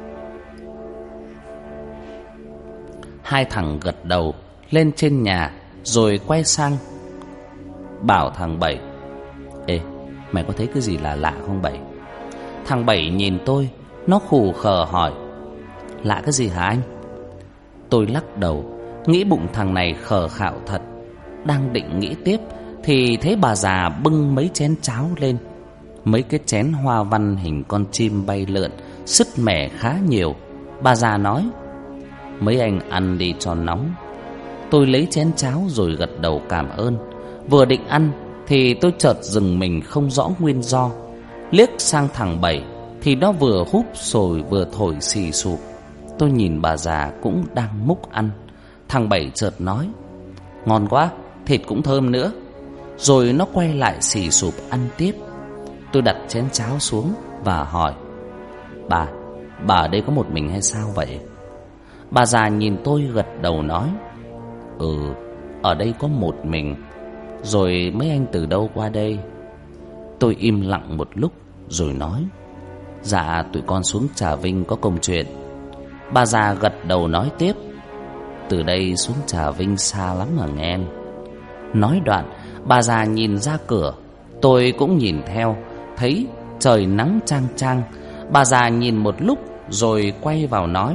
A: Hai thằng gật đầu lên trên nhà, rồi quay sang bảo thằng Bảy: Ê, mày có thấy cái gì lạ lạ không Bảy? Thằng Bảy nhìn tôi, nó khù khờ hỏi: Lạ cái gì hả anh? Tôi lắc đầu, nghĩ bụng thằng này khờ khạo thật. Đang định nghĩ tiếp thì thấy bà già bưng mấy chén cháo lên. Mấy cái chén hoa văn hình con chim bay lượn, sứt mẻ khá nhiều. Bà già nói: "Mấy anh ăn đi cho nóng." Tôi lấy chén cháo rồi gật đầu cảm ơn. Vừa định ăn thì tôi chợt dừng mình không rõ nguyên do. Liếc sang thằng Bảy thì nó vừa húp sồi vừa thổi xì sụp. Tôi nhìn bà già cũng đang múc ăn. Thằng Bảy chợt nói: "Ngon quá, thịt cũng thơm nữa." Rồi nó quay lại xì sụp ăn tiếp. Tôi đặt chén cháo xuống và hỏi: Bà, bà ở đây có một mình hay sao vậy?" Bà già nhìn tôi gật đầu nói: "Ừ, ở đây có một mình. Rồi mấy anh từ đâu qua đây?" Tôi im lặng một lúc rồi nói: "Dạ, tụi con xuống Trà Vinh có công chuyện." Bà già gật đầu nói tiếp: "Từ đây xuống Trà Vinh xa lắm mà nghe." Nói đoạn, bà già nhìn ra cửa. Tôi cũng nhìn theo, thấy trời nắng chang chang. Bà già nhìn một lúc rồi quay vào nói: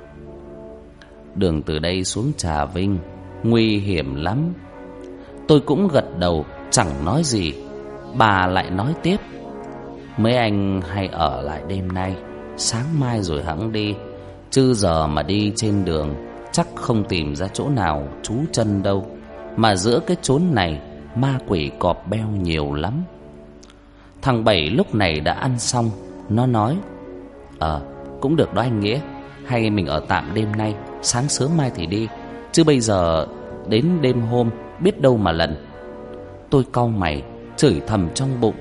A: "Đường từ đây xuống Trà Vinh nguy hiểm lắm." Tôi cũng gật đầu chẳng nói gì. Bà lại nói tiếp: "Mấy anh hay ở lại đêm nay, sáng mai rồi hẵng đi. Chứ giờ mà đi trên đường chắc không tìm ra chỗ nào trú chân đâu. Mà giữa cái chốn này ma quỷ cọp beo nhiều lắm." Thằng Bảy lúc này đã ăn xong. Nó nói: Ờ, cũng được đó anh Nghĩa. Hay mình ở tạm đêm nay, sáng sớm mai thì đi. Chứ bây giờ đến đêm hôm biết đâu mà lần. Tôi cau mày, chửi thầm trong bụng: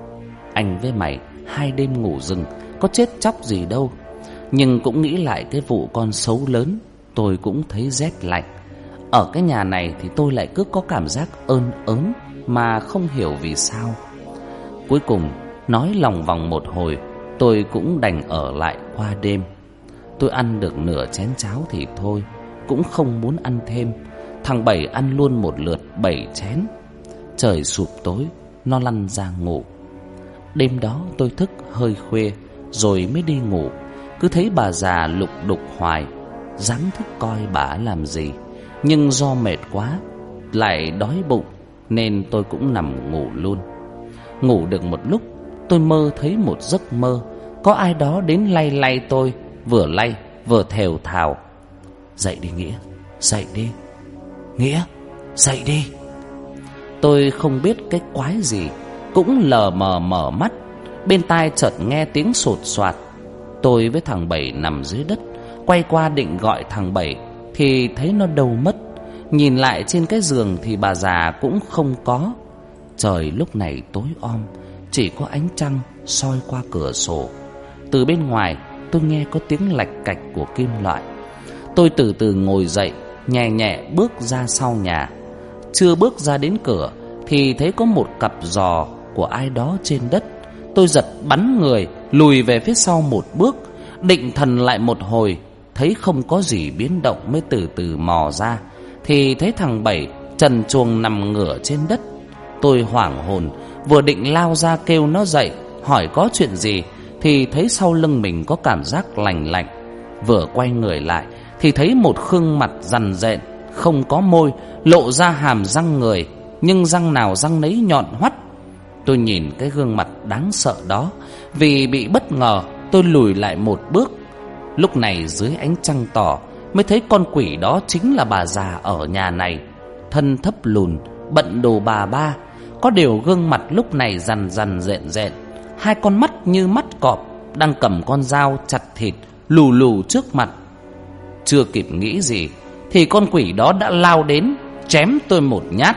A: Anh với mày hai đêm ngủ rừng, có chết chóc gì đâu. Nhưng cũng nghĩ lại cái vụ con sấu lớn, tôi cũng thấy rét lạnh. Ở cái nhà này thì tôi lại cứ có cảm giác ơn ớn mà không hiểu vì sao. Cuối cùng nói lòng vòng một hồi, tôi cũng đành ở lại qua đêm. Tôi ăn được nửa chén cháo thì thôi, cũng không muốn ăn thêm. Thằng Bảy ăn luôn một lượt bảy chén. Trời sụp tối, nó lăn ra ngủ. Đêm đó tôi thức hơi khuya rồi mới đi ngủ. Cứ thấy bà già lục đục hoài, dáng thức coi bà làm gì. Nhưng do mệt quá, lại đói bụng, nên tôi cũng nằm ngủ luôn. Ngủ được một lúc, tôi mơ thấy một giấc mơ. Có ai đó đến lay lay tôi, vừa lay vừa thều thào: Dậy đi Nghĩa, dậy đi Nghĩa, dậy đi. Tôi không biết cái quái gì, cũng lờ mờ mở mắt. Bên tai chợt nghe tiếng sột soạt. Tôi với thằng Bảy nằm dưới đất. Quay qua định gọi thằng Bảy thì thấy nó đâu mất. Nhìn lại trên cái giường thì bà già cũng không có. Trời lúc này tối om, chỉ có ánh trăng soi qua cửa sổ. Từ bên ngoài tôi nghe có tiếng lạch cạch của kim loại. Tôi từ từ ngồi dậy, nhẹ nhẹ bước ra sau nhà. Chưa bước ra đến cửa thì thấy có một cặp giò của ai đó trên đất. Tôi giật bắn người, lùi về phía sau một bước. Định thần lại một hồi, thấy không có gì biến động mới từ từ mò ra. Thì thấy thằng Bảy trần truồng nằm ngửa trên đất. Tôi hoảng hồn, vừa định lao ra kêu nó dậy, hỏi có chuyện gì, thì thấy sau lưng mình có cảm giác lành lạnh. Vừa quay người lại thì thấy một gương mặt rằn rện, không có môi, lộ ra hàm răng người, nhưng răng nào răng nấy nhọn hoắt. Tôi nhìn cái gương mặt đáng sợ đó, vì bị bất ngờ tôi lùi lại một bước. Lúc này dưới ánh trăng tỏ mới thấy con quỷ đó chính là bà già ở nhà này. Thân thấp lùn, bận đồ bà ba. Có điều gương mặt lúc này rằn rằn rện rện, hai con mắt như mắt cọp, đang cầm con dao chặt thịt lù lù trước mặt. Chưa kịp nghĩ gì thì con quỷ đó đã lao đến, chém tôi một nhát.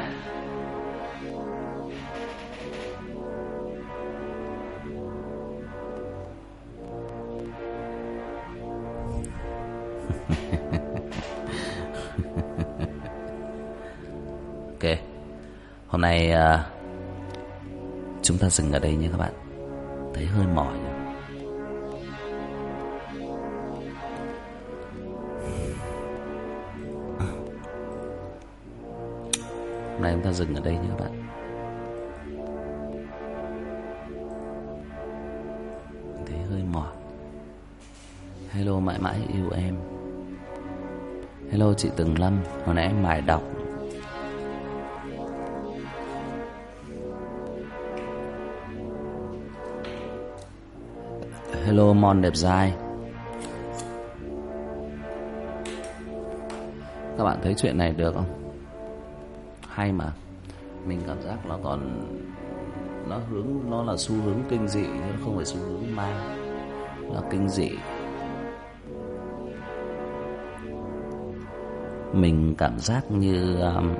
A: Ok, hôm nay uh, chúng ta dừng ở đây nha các bạn. Thấy hơi mỏi nhỉ? Hôm nay chúng ta dừng ở đây nha các bạn. Thấy hơi mỏi. Hello mãi mãi yêu em. Hello chị Tường Lâm, hồi nãy em mải đọc. Hello Mon đẹp dai. Các bạn thấy chuyện này được không? Hay mà. Mình cảm giác nó còn nó hướng nó là xu hướng kinh dị nhưng không phải xu hướng ma, là kinh dị. Mình cảm giác như um,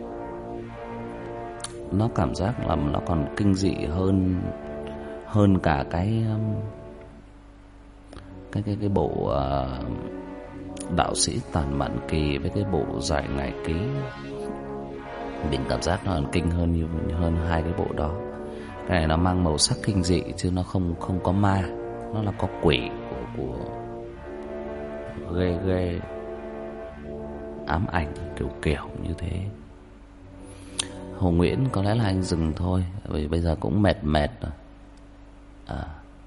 A: nó cảm giác là nó còn kinh dị hơn hơn cả cái um, cái cái cái bộ uh, đạo sĩ Tản Mạn Kỳ với cái bộ Giải Ngải Ký. Mình cảm giác nó còn kinh hơn nhiều hơn hai cái bộ đó. Cái này nó mang màu sắc kinh dị chứ nó không không có ma, nó là có quỷ của, của ghê ghê ám ảnh kiểu kiểu như thế. Hồ Nguyễn có lẽ là anh dừng thôi, vì bây giờ cũng mệt mệt rồi. À.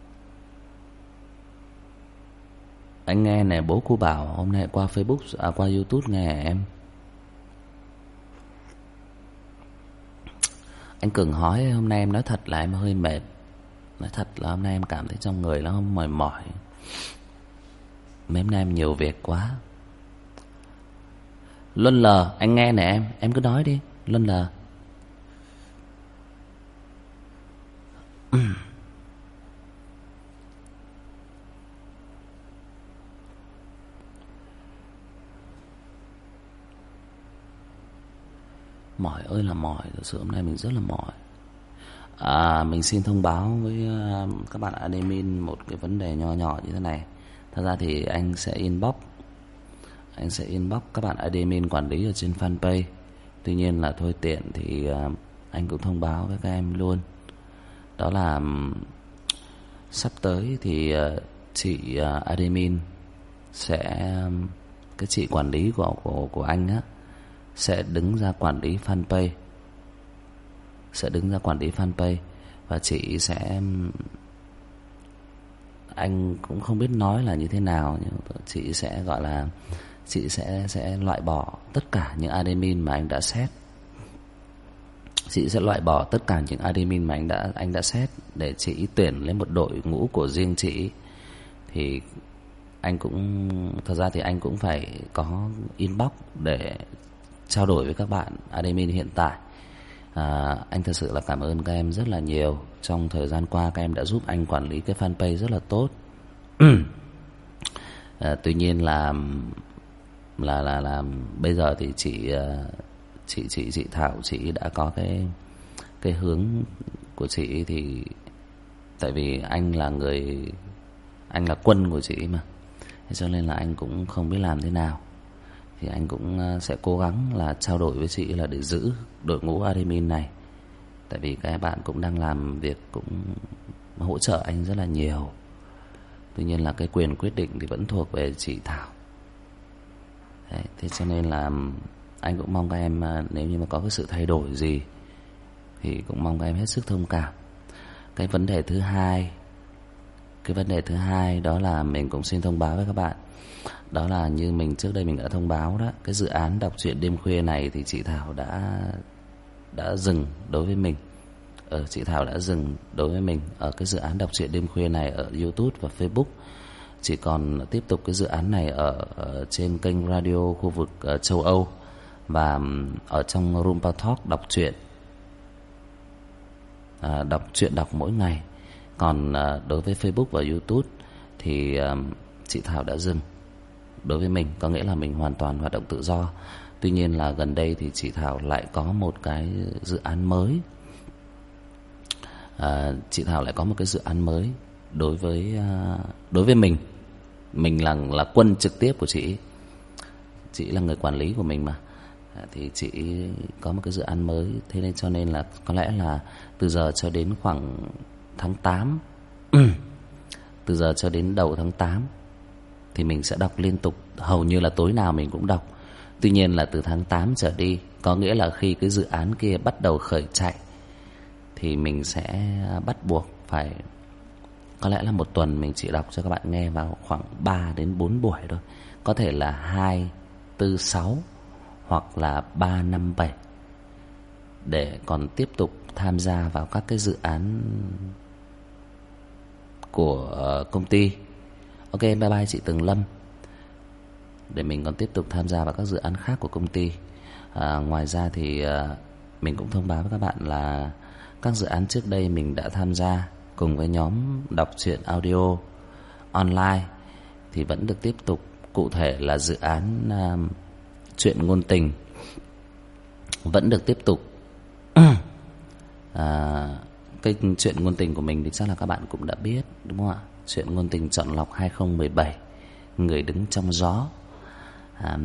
A: Anh nghe nè, bố cô bảo hôm nay qua Facebook à qua YouTube nghe em. Anh Cường hỏi hôm nay em nói thật là em hơi mệt. Nói thật là hôm nay em cảm thấy trong người nó mỏi mỏi. Mấy hôm nay em nhiều việc quá. Luân Lờ, anh nghe nè em, em cứ nói đi, Luân Lờ. Mỏi ơi là mỏi, thực sự hôm nay mình rất là mỏi. À, mình xin thông báo với uh, các bạn admin một cái vấn đề nho nhỏ như thế này. Thật ra thì anh sẽ inbox Anh sẽ inbox các bạn admin quản lý ở trên fanpage. Tuy nhiên là thôi tiện thì uh, anh cũng thông báo với các em luôn. Đó là um, sắp tới thì uh, chị uh, admin sẽ um, cái chị quản lý của của của anh á sẽ đứng ra quản lý fanpage. Sẽ đứng ra quản lý fanpage và chị sẽ, anh cũng không biết nói là như thế nào, nhưng chị sẽ gọi là chị sẽ sẽ loại bỏ tất cả những admin mà anh đã set. Chị sẽ loại bỏ tất cả những admin mà anh đã anh đã set để chị tuyển lên một đội ngũ của riêng chị. Thì anh cũng thật ra thì anh cũng phải có inbox để trao đổi với các bạn admin hiện tại. À, anh thật sự là cảm ơn các em rất là nhiều. Trong thời gian qua các em đã giúp anh quản lý cái fanpage rất là tốt. à, Tuy nhiên là là là là bây giờ thì chị chị chị chị Thảo chị đã có cái cái hướng của chị. Thì tại vì anh là người anh là quân của chị mà, thế cho nên là anh cũng không biết làm thế nào. Thì anh cũng sẽ cố gắng là trao đổi với chị là để giữ đội ngũ admin này. Tại vì các bạn cũng đang làm việc cũng hỗ trợ anh rất là nhiều. Tuy nhiên là cái quyền quyết định thì vẫn thuộc về chị Thảo. Đấy, thế cho nên là anh cũng mong các em nếu như mà có cái sự thay đổi gì thì cũng mong các em hết sức thông cảm. Cái vấn đề thứ hai Cái vấn đề thứ hai đó là mình cũng xin thông báo với các bạn. Đó là như mình trước đây mình đã thông báo đó, cái dự án đọc truyện đêm khuya này thì chị Thảo đã đã dừng đối với mình. Ở chị Thảo đã dừng đối với mình ở cái dự án đọc truyện đêm khuya này ở YouTube và Facebook. Chỉ còn tiếp tục cái dự án này ở, ở trên kênh radio khu vực ở châu Âu và ở trong Roomba Talk đọc truyện. À, đọc truyện đọc mỗi ngày. Còn à, đối với Facebook và YouTube thì à, chị Thảo đã dừng đối với mình, có nghĩa là mình hoàn toàn hoạt động tự do. Tuy nhiên là gần đây thì chị Thảo lại có một cái dự án mới. À, chị Thảo lại có một cái dự án mới đối với à, đối với mình. Mình là là quân trực tiếp của chị. Chị là người quản lý của mình mà. À, thì chị có một cái dự án mới, thế nên cho nên là có lẽ là từ giờ cho đến khoảng tháng tám từ giờ cho đến đầu tháng tám thì mình sẽ đọc liên tục, hầu như là tối nào mình cũng đọc. Tuy nhiên là từ tháng tám trở đi, có nghĩa là khi cái dự án kia bắt đầu khởi chạy thì mình sẽ bắt buộc phải, có lẽ là một tuần mình chỉ đọc cho các bạn nghe vào khoảng ba đến bốn buổi thôi. Có thể là hai, tư, sáu hoặc là ba, năm, bảy, để còn tiếp tục tham gia vào các cái dự án của uh, công ty. Ok, bye bye chị Tường Lâm. Để mình còn tiếp tục tham gia vào các dự án khác của công ty. À, ngoài ra thì uh, mình cũng thông báo với các bạn là các dự án trước đây mình đã tham gia cùng với nhóm đọc truyện audio online thì vẫn được tiếp tục. Cụ thể là dự án uh, truyện ngôn tình vẫn được tiếp tục. à, Cái chuyện ngôn tình của mình thì chắc là các bạn cũng đã biết, đúng không ạ? Chuyện ngôn tình chọn lọc hai không một bảy, Người đứng trong gió. à,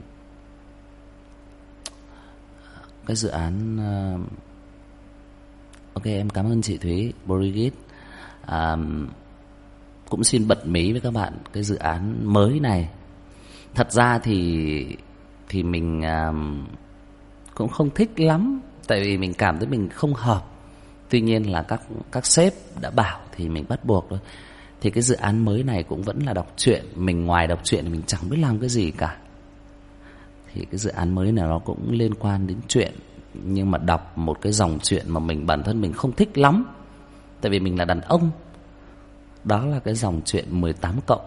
A: Cái dự án uh, ok, em cảm ơn chị Thúy Brigitte. à, Cũng xin bật mí với các bạn cái dự án mới này. Thật ra thì Thì mình uh, cũng không thích lắm, tại vì mình cảm thấy mình không hợp. Tuy nhiên là các các sếp đã bảo thì mình bắt buộc thôi. Thì cái dự án mới này cũng vẫn là đọc truyện. Mình ngoài đọc truyện thì mình chẳng biết làm cái gì cả. Thì cái dự án mới này nó cũng liên quan đến truyện, nhưng mà đọc một cái dòng truyện mà mình bản thân mình không thích lắm. Tại vì mình là đàn ông. Đó là cái dòng truyện mười tám cộng.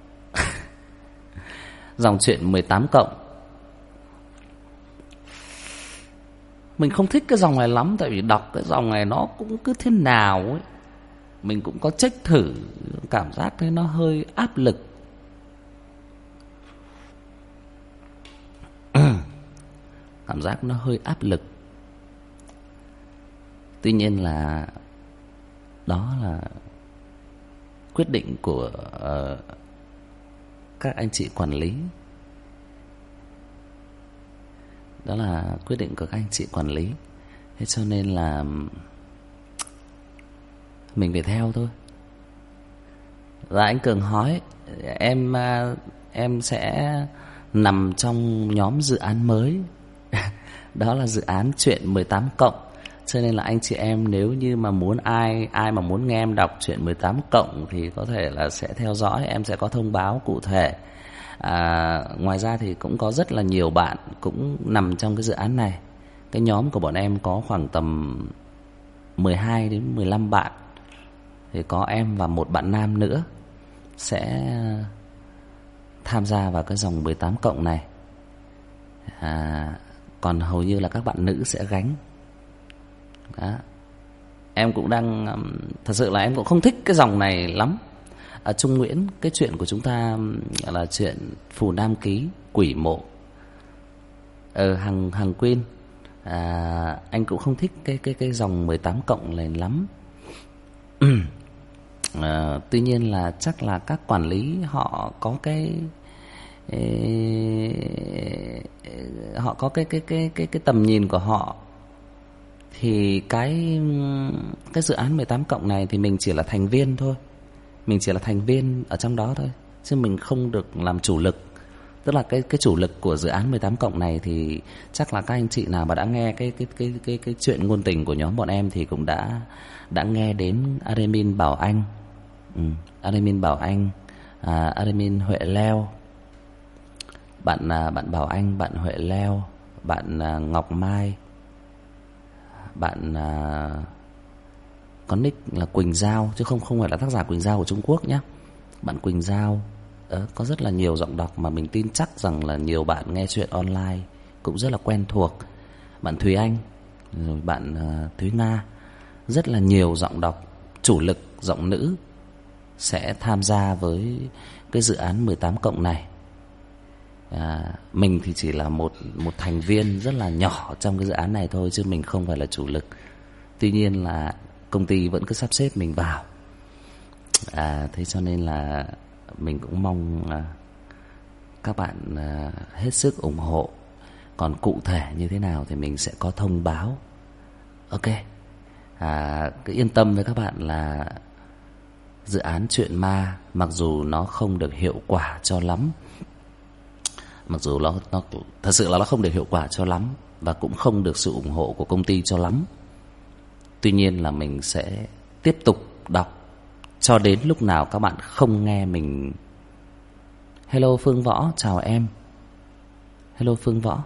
A: Dòng truyện mười tám cộng. Mình không thích cái dòng này lắm. Tại vì đọc cái dòng này nó cũng cứ thế nào ấy. Mình cũng có check thử, cảm giác thấy nó hơi áp lực. Cảm giác nó hơi áp lực. Tuy nhiên là đó là quyết định của uh, các anh chị quản lý. Đó là quyết định của các anh chị quản lý. Thế cho nên là mình phải theo thôi. Và anh Cường hỏi em em sẽ nằm trong nhóm dự án mới. Đó là dự án truyện mười tám cộng. Cho nên là anh chị em nếu như mà muốn ai ai mà muốn nghe em đọc truyện mười tám cộng thì có thể là sẽ theo dõi, em sẽ có thông báo cụ thể. À, ngoài ra thì cũng có rất là nhiều bạn cũng nằm trong cái dự án này. Cái nhóm của bọn em có khoảng tầm mười hai đến mười lăm bạn. Thì có em và một bạn nam nữa sẽ tham gia vào cái dòng mười tám cộng này. À, còn hầu như là các bạn nữ sẽ gánh. Đó. Em cũng đang thật sự là em cũng không thích cái dòng này lắm. À, Trung Nguyễn, cái chuyện của chúng ta là chuyện Phù Nam Ký, Quỷ Mộ, ờ, Hằng Hằng Quyên. À, anh cũng không thích cái cái cái dòng mười tám cộng này lắm. à, Tuy nhiên là chắc là các quản lý họ có cái họ có cái cái cái cái cái tầm nhìn của họ. Thì cái cái dự án mười tám cộng này thì mình chỉ là thành viên thôi. Mình chỉ là thành viên ở trong đó thôi, chứ mình không được làm chủ lực. Tức là cái cái chủ lực của dự án mười tám cộng này thì chắc là các anh chị nào mà đã nghe cái cái cái cái cái chuyện ngôn tình của nhóm bọn em thì cũng đã đã nghe đến admin Bảo Anh. Ừ, admin Bảo Anh, à, admin Huệ Leo. Bạn à, bạn Bảo Anh, bạn Huệ Leo, bạn à, Ngọc Mai, bạn à, có nick là Quỳnh Giao, chứ không không phải là tác giả Quỳnh Giao của Trung Quốc nhé. Bạn Quỳnh Giao. Ờ, có rất là nhiều giọng đọc mà mình tin chắc rằng là nhiều bạn nghe chuyện online cũng rất là quen thuộc. Bạn Thúy Anh, rồi bạn uh, Thúy Nga. Rất là nhiều giọng đọc chủ lực, giọng nữ sẽ tham gia với cái dự án mười tám cộng này. À, mình thì chỉ là một một thành viên rất là nhỏ trong cái dự án này thôi, chứ mình không phải là chủ lực. Tuy nhiên là công ty vẫn cứ sắp xếp mình vào. À, thế cho nên là mình cũng mong là các bạn à, hết sức ủng hộ. Còn cụ thể như thế nào thì mình sẽ có thông báo. Ok. À, cứ yên tâm với các bạn là dự án truyện ma mặc dù nó không được hiệu quả cho lắm, mặc dù nó, nó thật sự là nó không được hiệu quả cho lắm, và cũng không được sự ủng hộ của công ty cho lắm. Tuy nhiên là mình sẽ tiếp tục đọc cho đến lúc nào các bạn không nghe mình. Hello Phương Võ, chào em. Hello Phương Võ.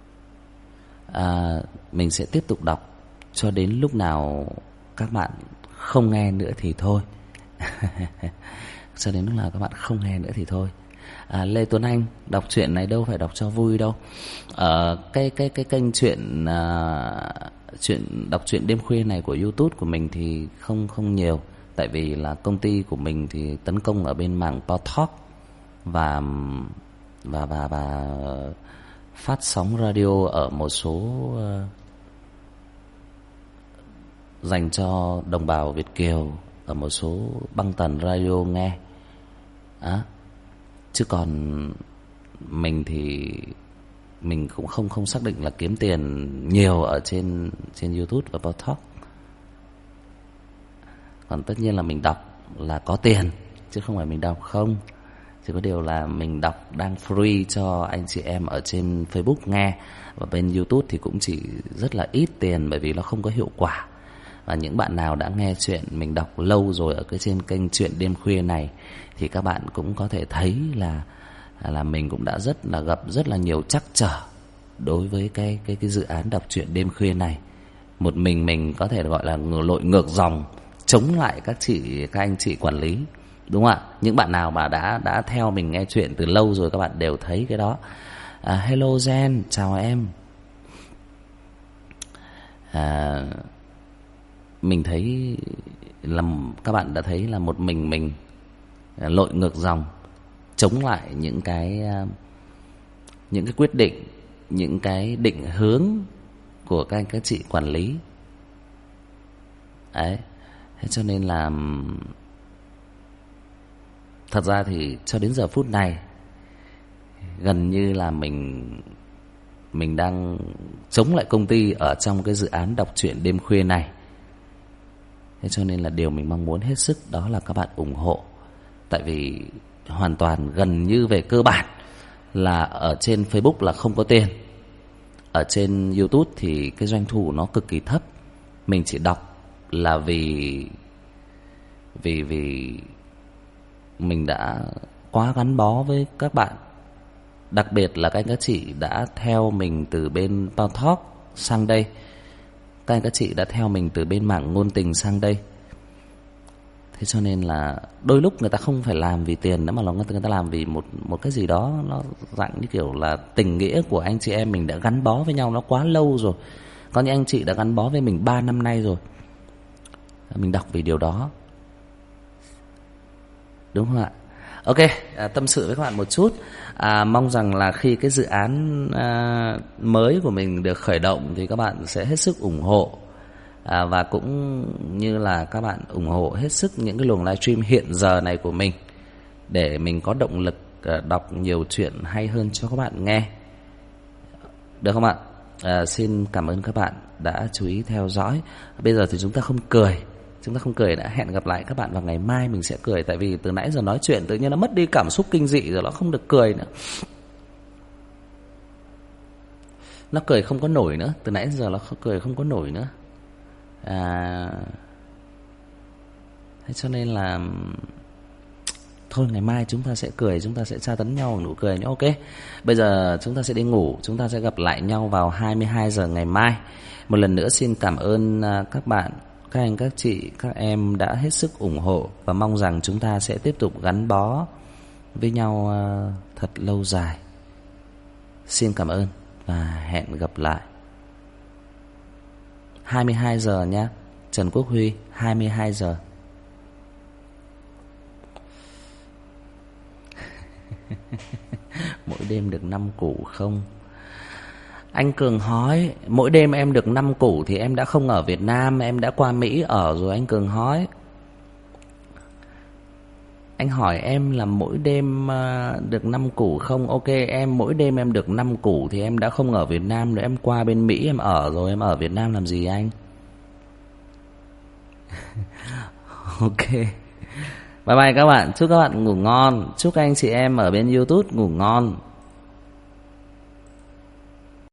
A: À, mình sẽ tiếp tục đọc cho đến lúc nào các bạn không nghe nữa thì thôi. Cho đến lúc nào các bạn không nghe nữa thì thôi. À, Lê Tuấn Anh đọc truyện này đâu phải đọc cho vui đâu. Ờ, cái cái cái kênh truyện à, chuyện đọc truyện đêm khuya này của YouTube của mình thì không không nhiều, tại vì là công ty của mình thì tấn công ở bên mảng podcast và và và và phát sóng radio ở một số uh, dành cho đồng bào Việt kiều ở một số băng tần radio nghe. À, chứ còn mình thì mình cũng không không xác định là kiếm tiền nhiều ở trên trên YouTube và podcast. Còn tất nhiên là mình đọc là có tiền, chứ không phải mình đọc không. Chỉ có điều là mình đọc đang free cho anh chị em ở trên Facebook nghe, và bên YouTube thì cũng chỉ rất là ít tiền, bởi vì nó không có hiệu quả. Và những bạn nào đã nghe chuyện mình đọc lâu rồi ở cái trên kênh Chuyện Đêm Khuya này thì các bạn cũng có thể thấy là là mình cũng đã rất là gặp rất là nhiều trắc trở đối với cái cái cái dự án đọc truyện đêm khuya này. Một mình mình có thể gọi là lội ngược dòng chống lại các chị các anh chị quản lý, đúng không ạ? Những bạn nào mà đã đã theo mình nghe chuyện từ lâu rồi các bạn đều thấy cái đó. À, hello Jen, chào em. À, mình thấy là các bạn đã thấy là một mình mình lội ngược dòng chống lại những cái những cái quyết định, những cái định hướng của các anh các chị quản lý. Đấy. Thế cho nên là thật ra thì cho đến giờ phút này gần như là mình mình đang chống lại công ty ở trong cái dự án đọc truyện đêm khuya này. Thế cho nên là điều mình mong muốn hết sức đó là các bạn ủng hộ. Tại vì hoàn toàn gần như về cơ bản là ở trên Facebook là không có tiền. Ở trên YouTube thì cái doanh thu nó cực kỳ thấp. Mình chỉ đọc là vì Vì vì mình đã quá gắn bó với các bạn. Đặc biệt là các anh các chị đã theo mình từ bên podcast sang đây. Các anh các chị đã theo mình từ bên mảng ngôn tình sang đây. Thế cho nên là đôi lúc người ta không phải làm vì tiền nữa, mà là người ta làm vì một một cái gì đó nó dạng như kiểu là tình nghĩa của anh chị em mình đã gắn bó với nhau nó quá lâu rồi. Có những anh chị đã gắn bó với mình ba năm nay rồi. Mình đọc vì điều đó. Đúng không ạ? Ok, à, tâm sự với các bạn một chút. à, Mong rằng là khi cái dự án à, mới của mình được khởi động thì các bạn sẽ hết sức ủng hộ. à, Và cũng như là các bạn ủng hộ hết sức những cái luồng livestream hiện giờ này của mình, để mình có động lực à, đọc nhiều chuyện hay hơn cho các bạn nghe. Được không ạ? à, Xin cảm ơn các bạn đã chú ý theo dõi. Bây giờ thì chúng ta không cười. Chúng ta không cười đã. Hẹn gặp lại các bạn vào ngày mai mình sẽ cười. Tại vì từ nãy giờ nói chuyện tự nhiên nó mất đi cảm xúc kinh dị rồi, nó không được cười nữa. Nó cười không có nổi nữa. Từ nãy giờ nó cười không có nổi nữa. à, Thế cho nên là thôi ngày mai chúng ta sẽ cười, chúng ta sẽ tra tấn nhau bằng nụ cười nhé. Ok. Bây giờ chúng ta sẽ đi ngủ. Chúng ta sẽ gặp lại nhau vào hai mươi hai giờ ngày mai. Một lần nữa xin cảm ơn các bạn, các anh, các chị, các em đã hết sức ủng hộ. Và mong rằng chúng ta sẽ tiếp tục gắn bó với nhau thật lâu dài. Xin cảm ơn và hẹn gặp lại. hai mươi hai giờ nhé. Trần Quốc Huy, hai mươi hai giờ. Mỗi đêm được năm củ không? Anh Cường hỏi mỗi đêm em được năm củ thì em đã không ở Việt Nam, em đã qua Mỹ ở rồi. Anh Cường hỏi. Anh hỏi em là mỗi đêm được năm củ không? Ok, em mỗi đêm em được năm củ thì em đã không ở Việt Nam nữa, em qua bên Mỹ em ở rồi. Em ở Việt Nam làm gì anh? Ok. Bye bye các bạn. Chúc các bạn ngủ ngon. Chúc anh chị em ở bên YouTube ngủ ngon.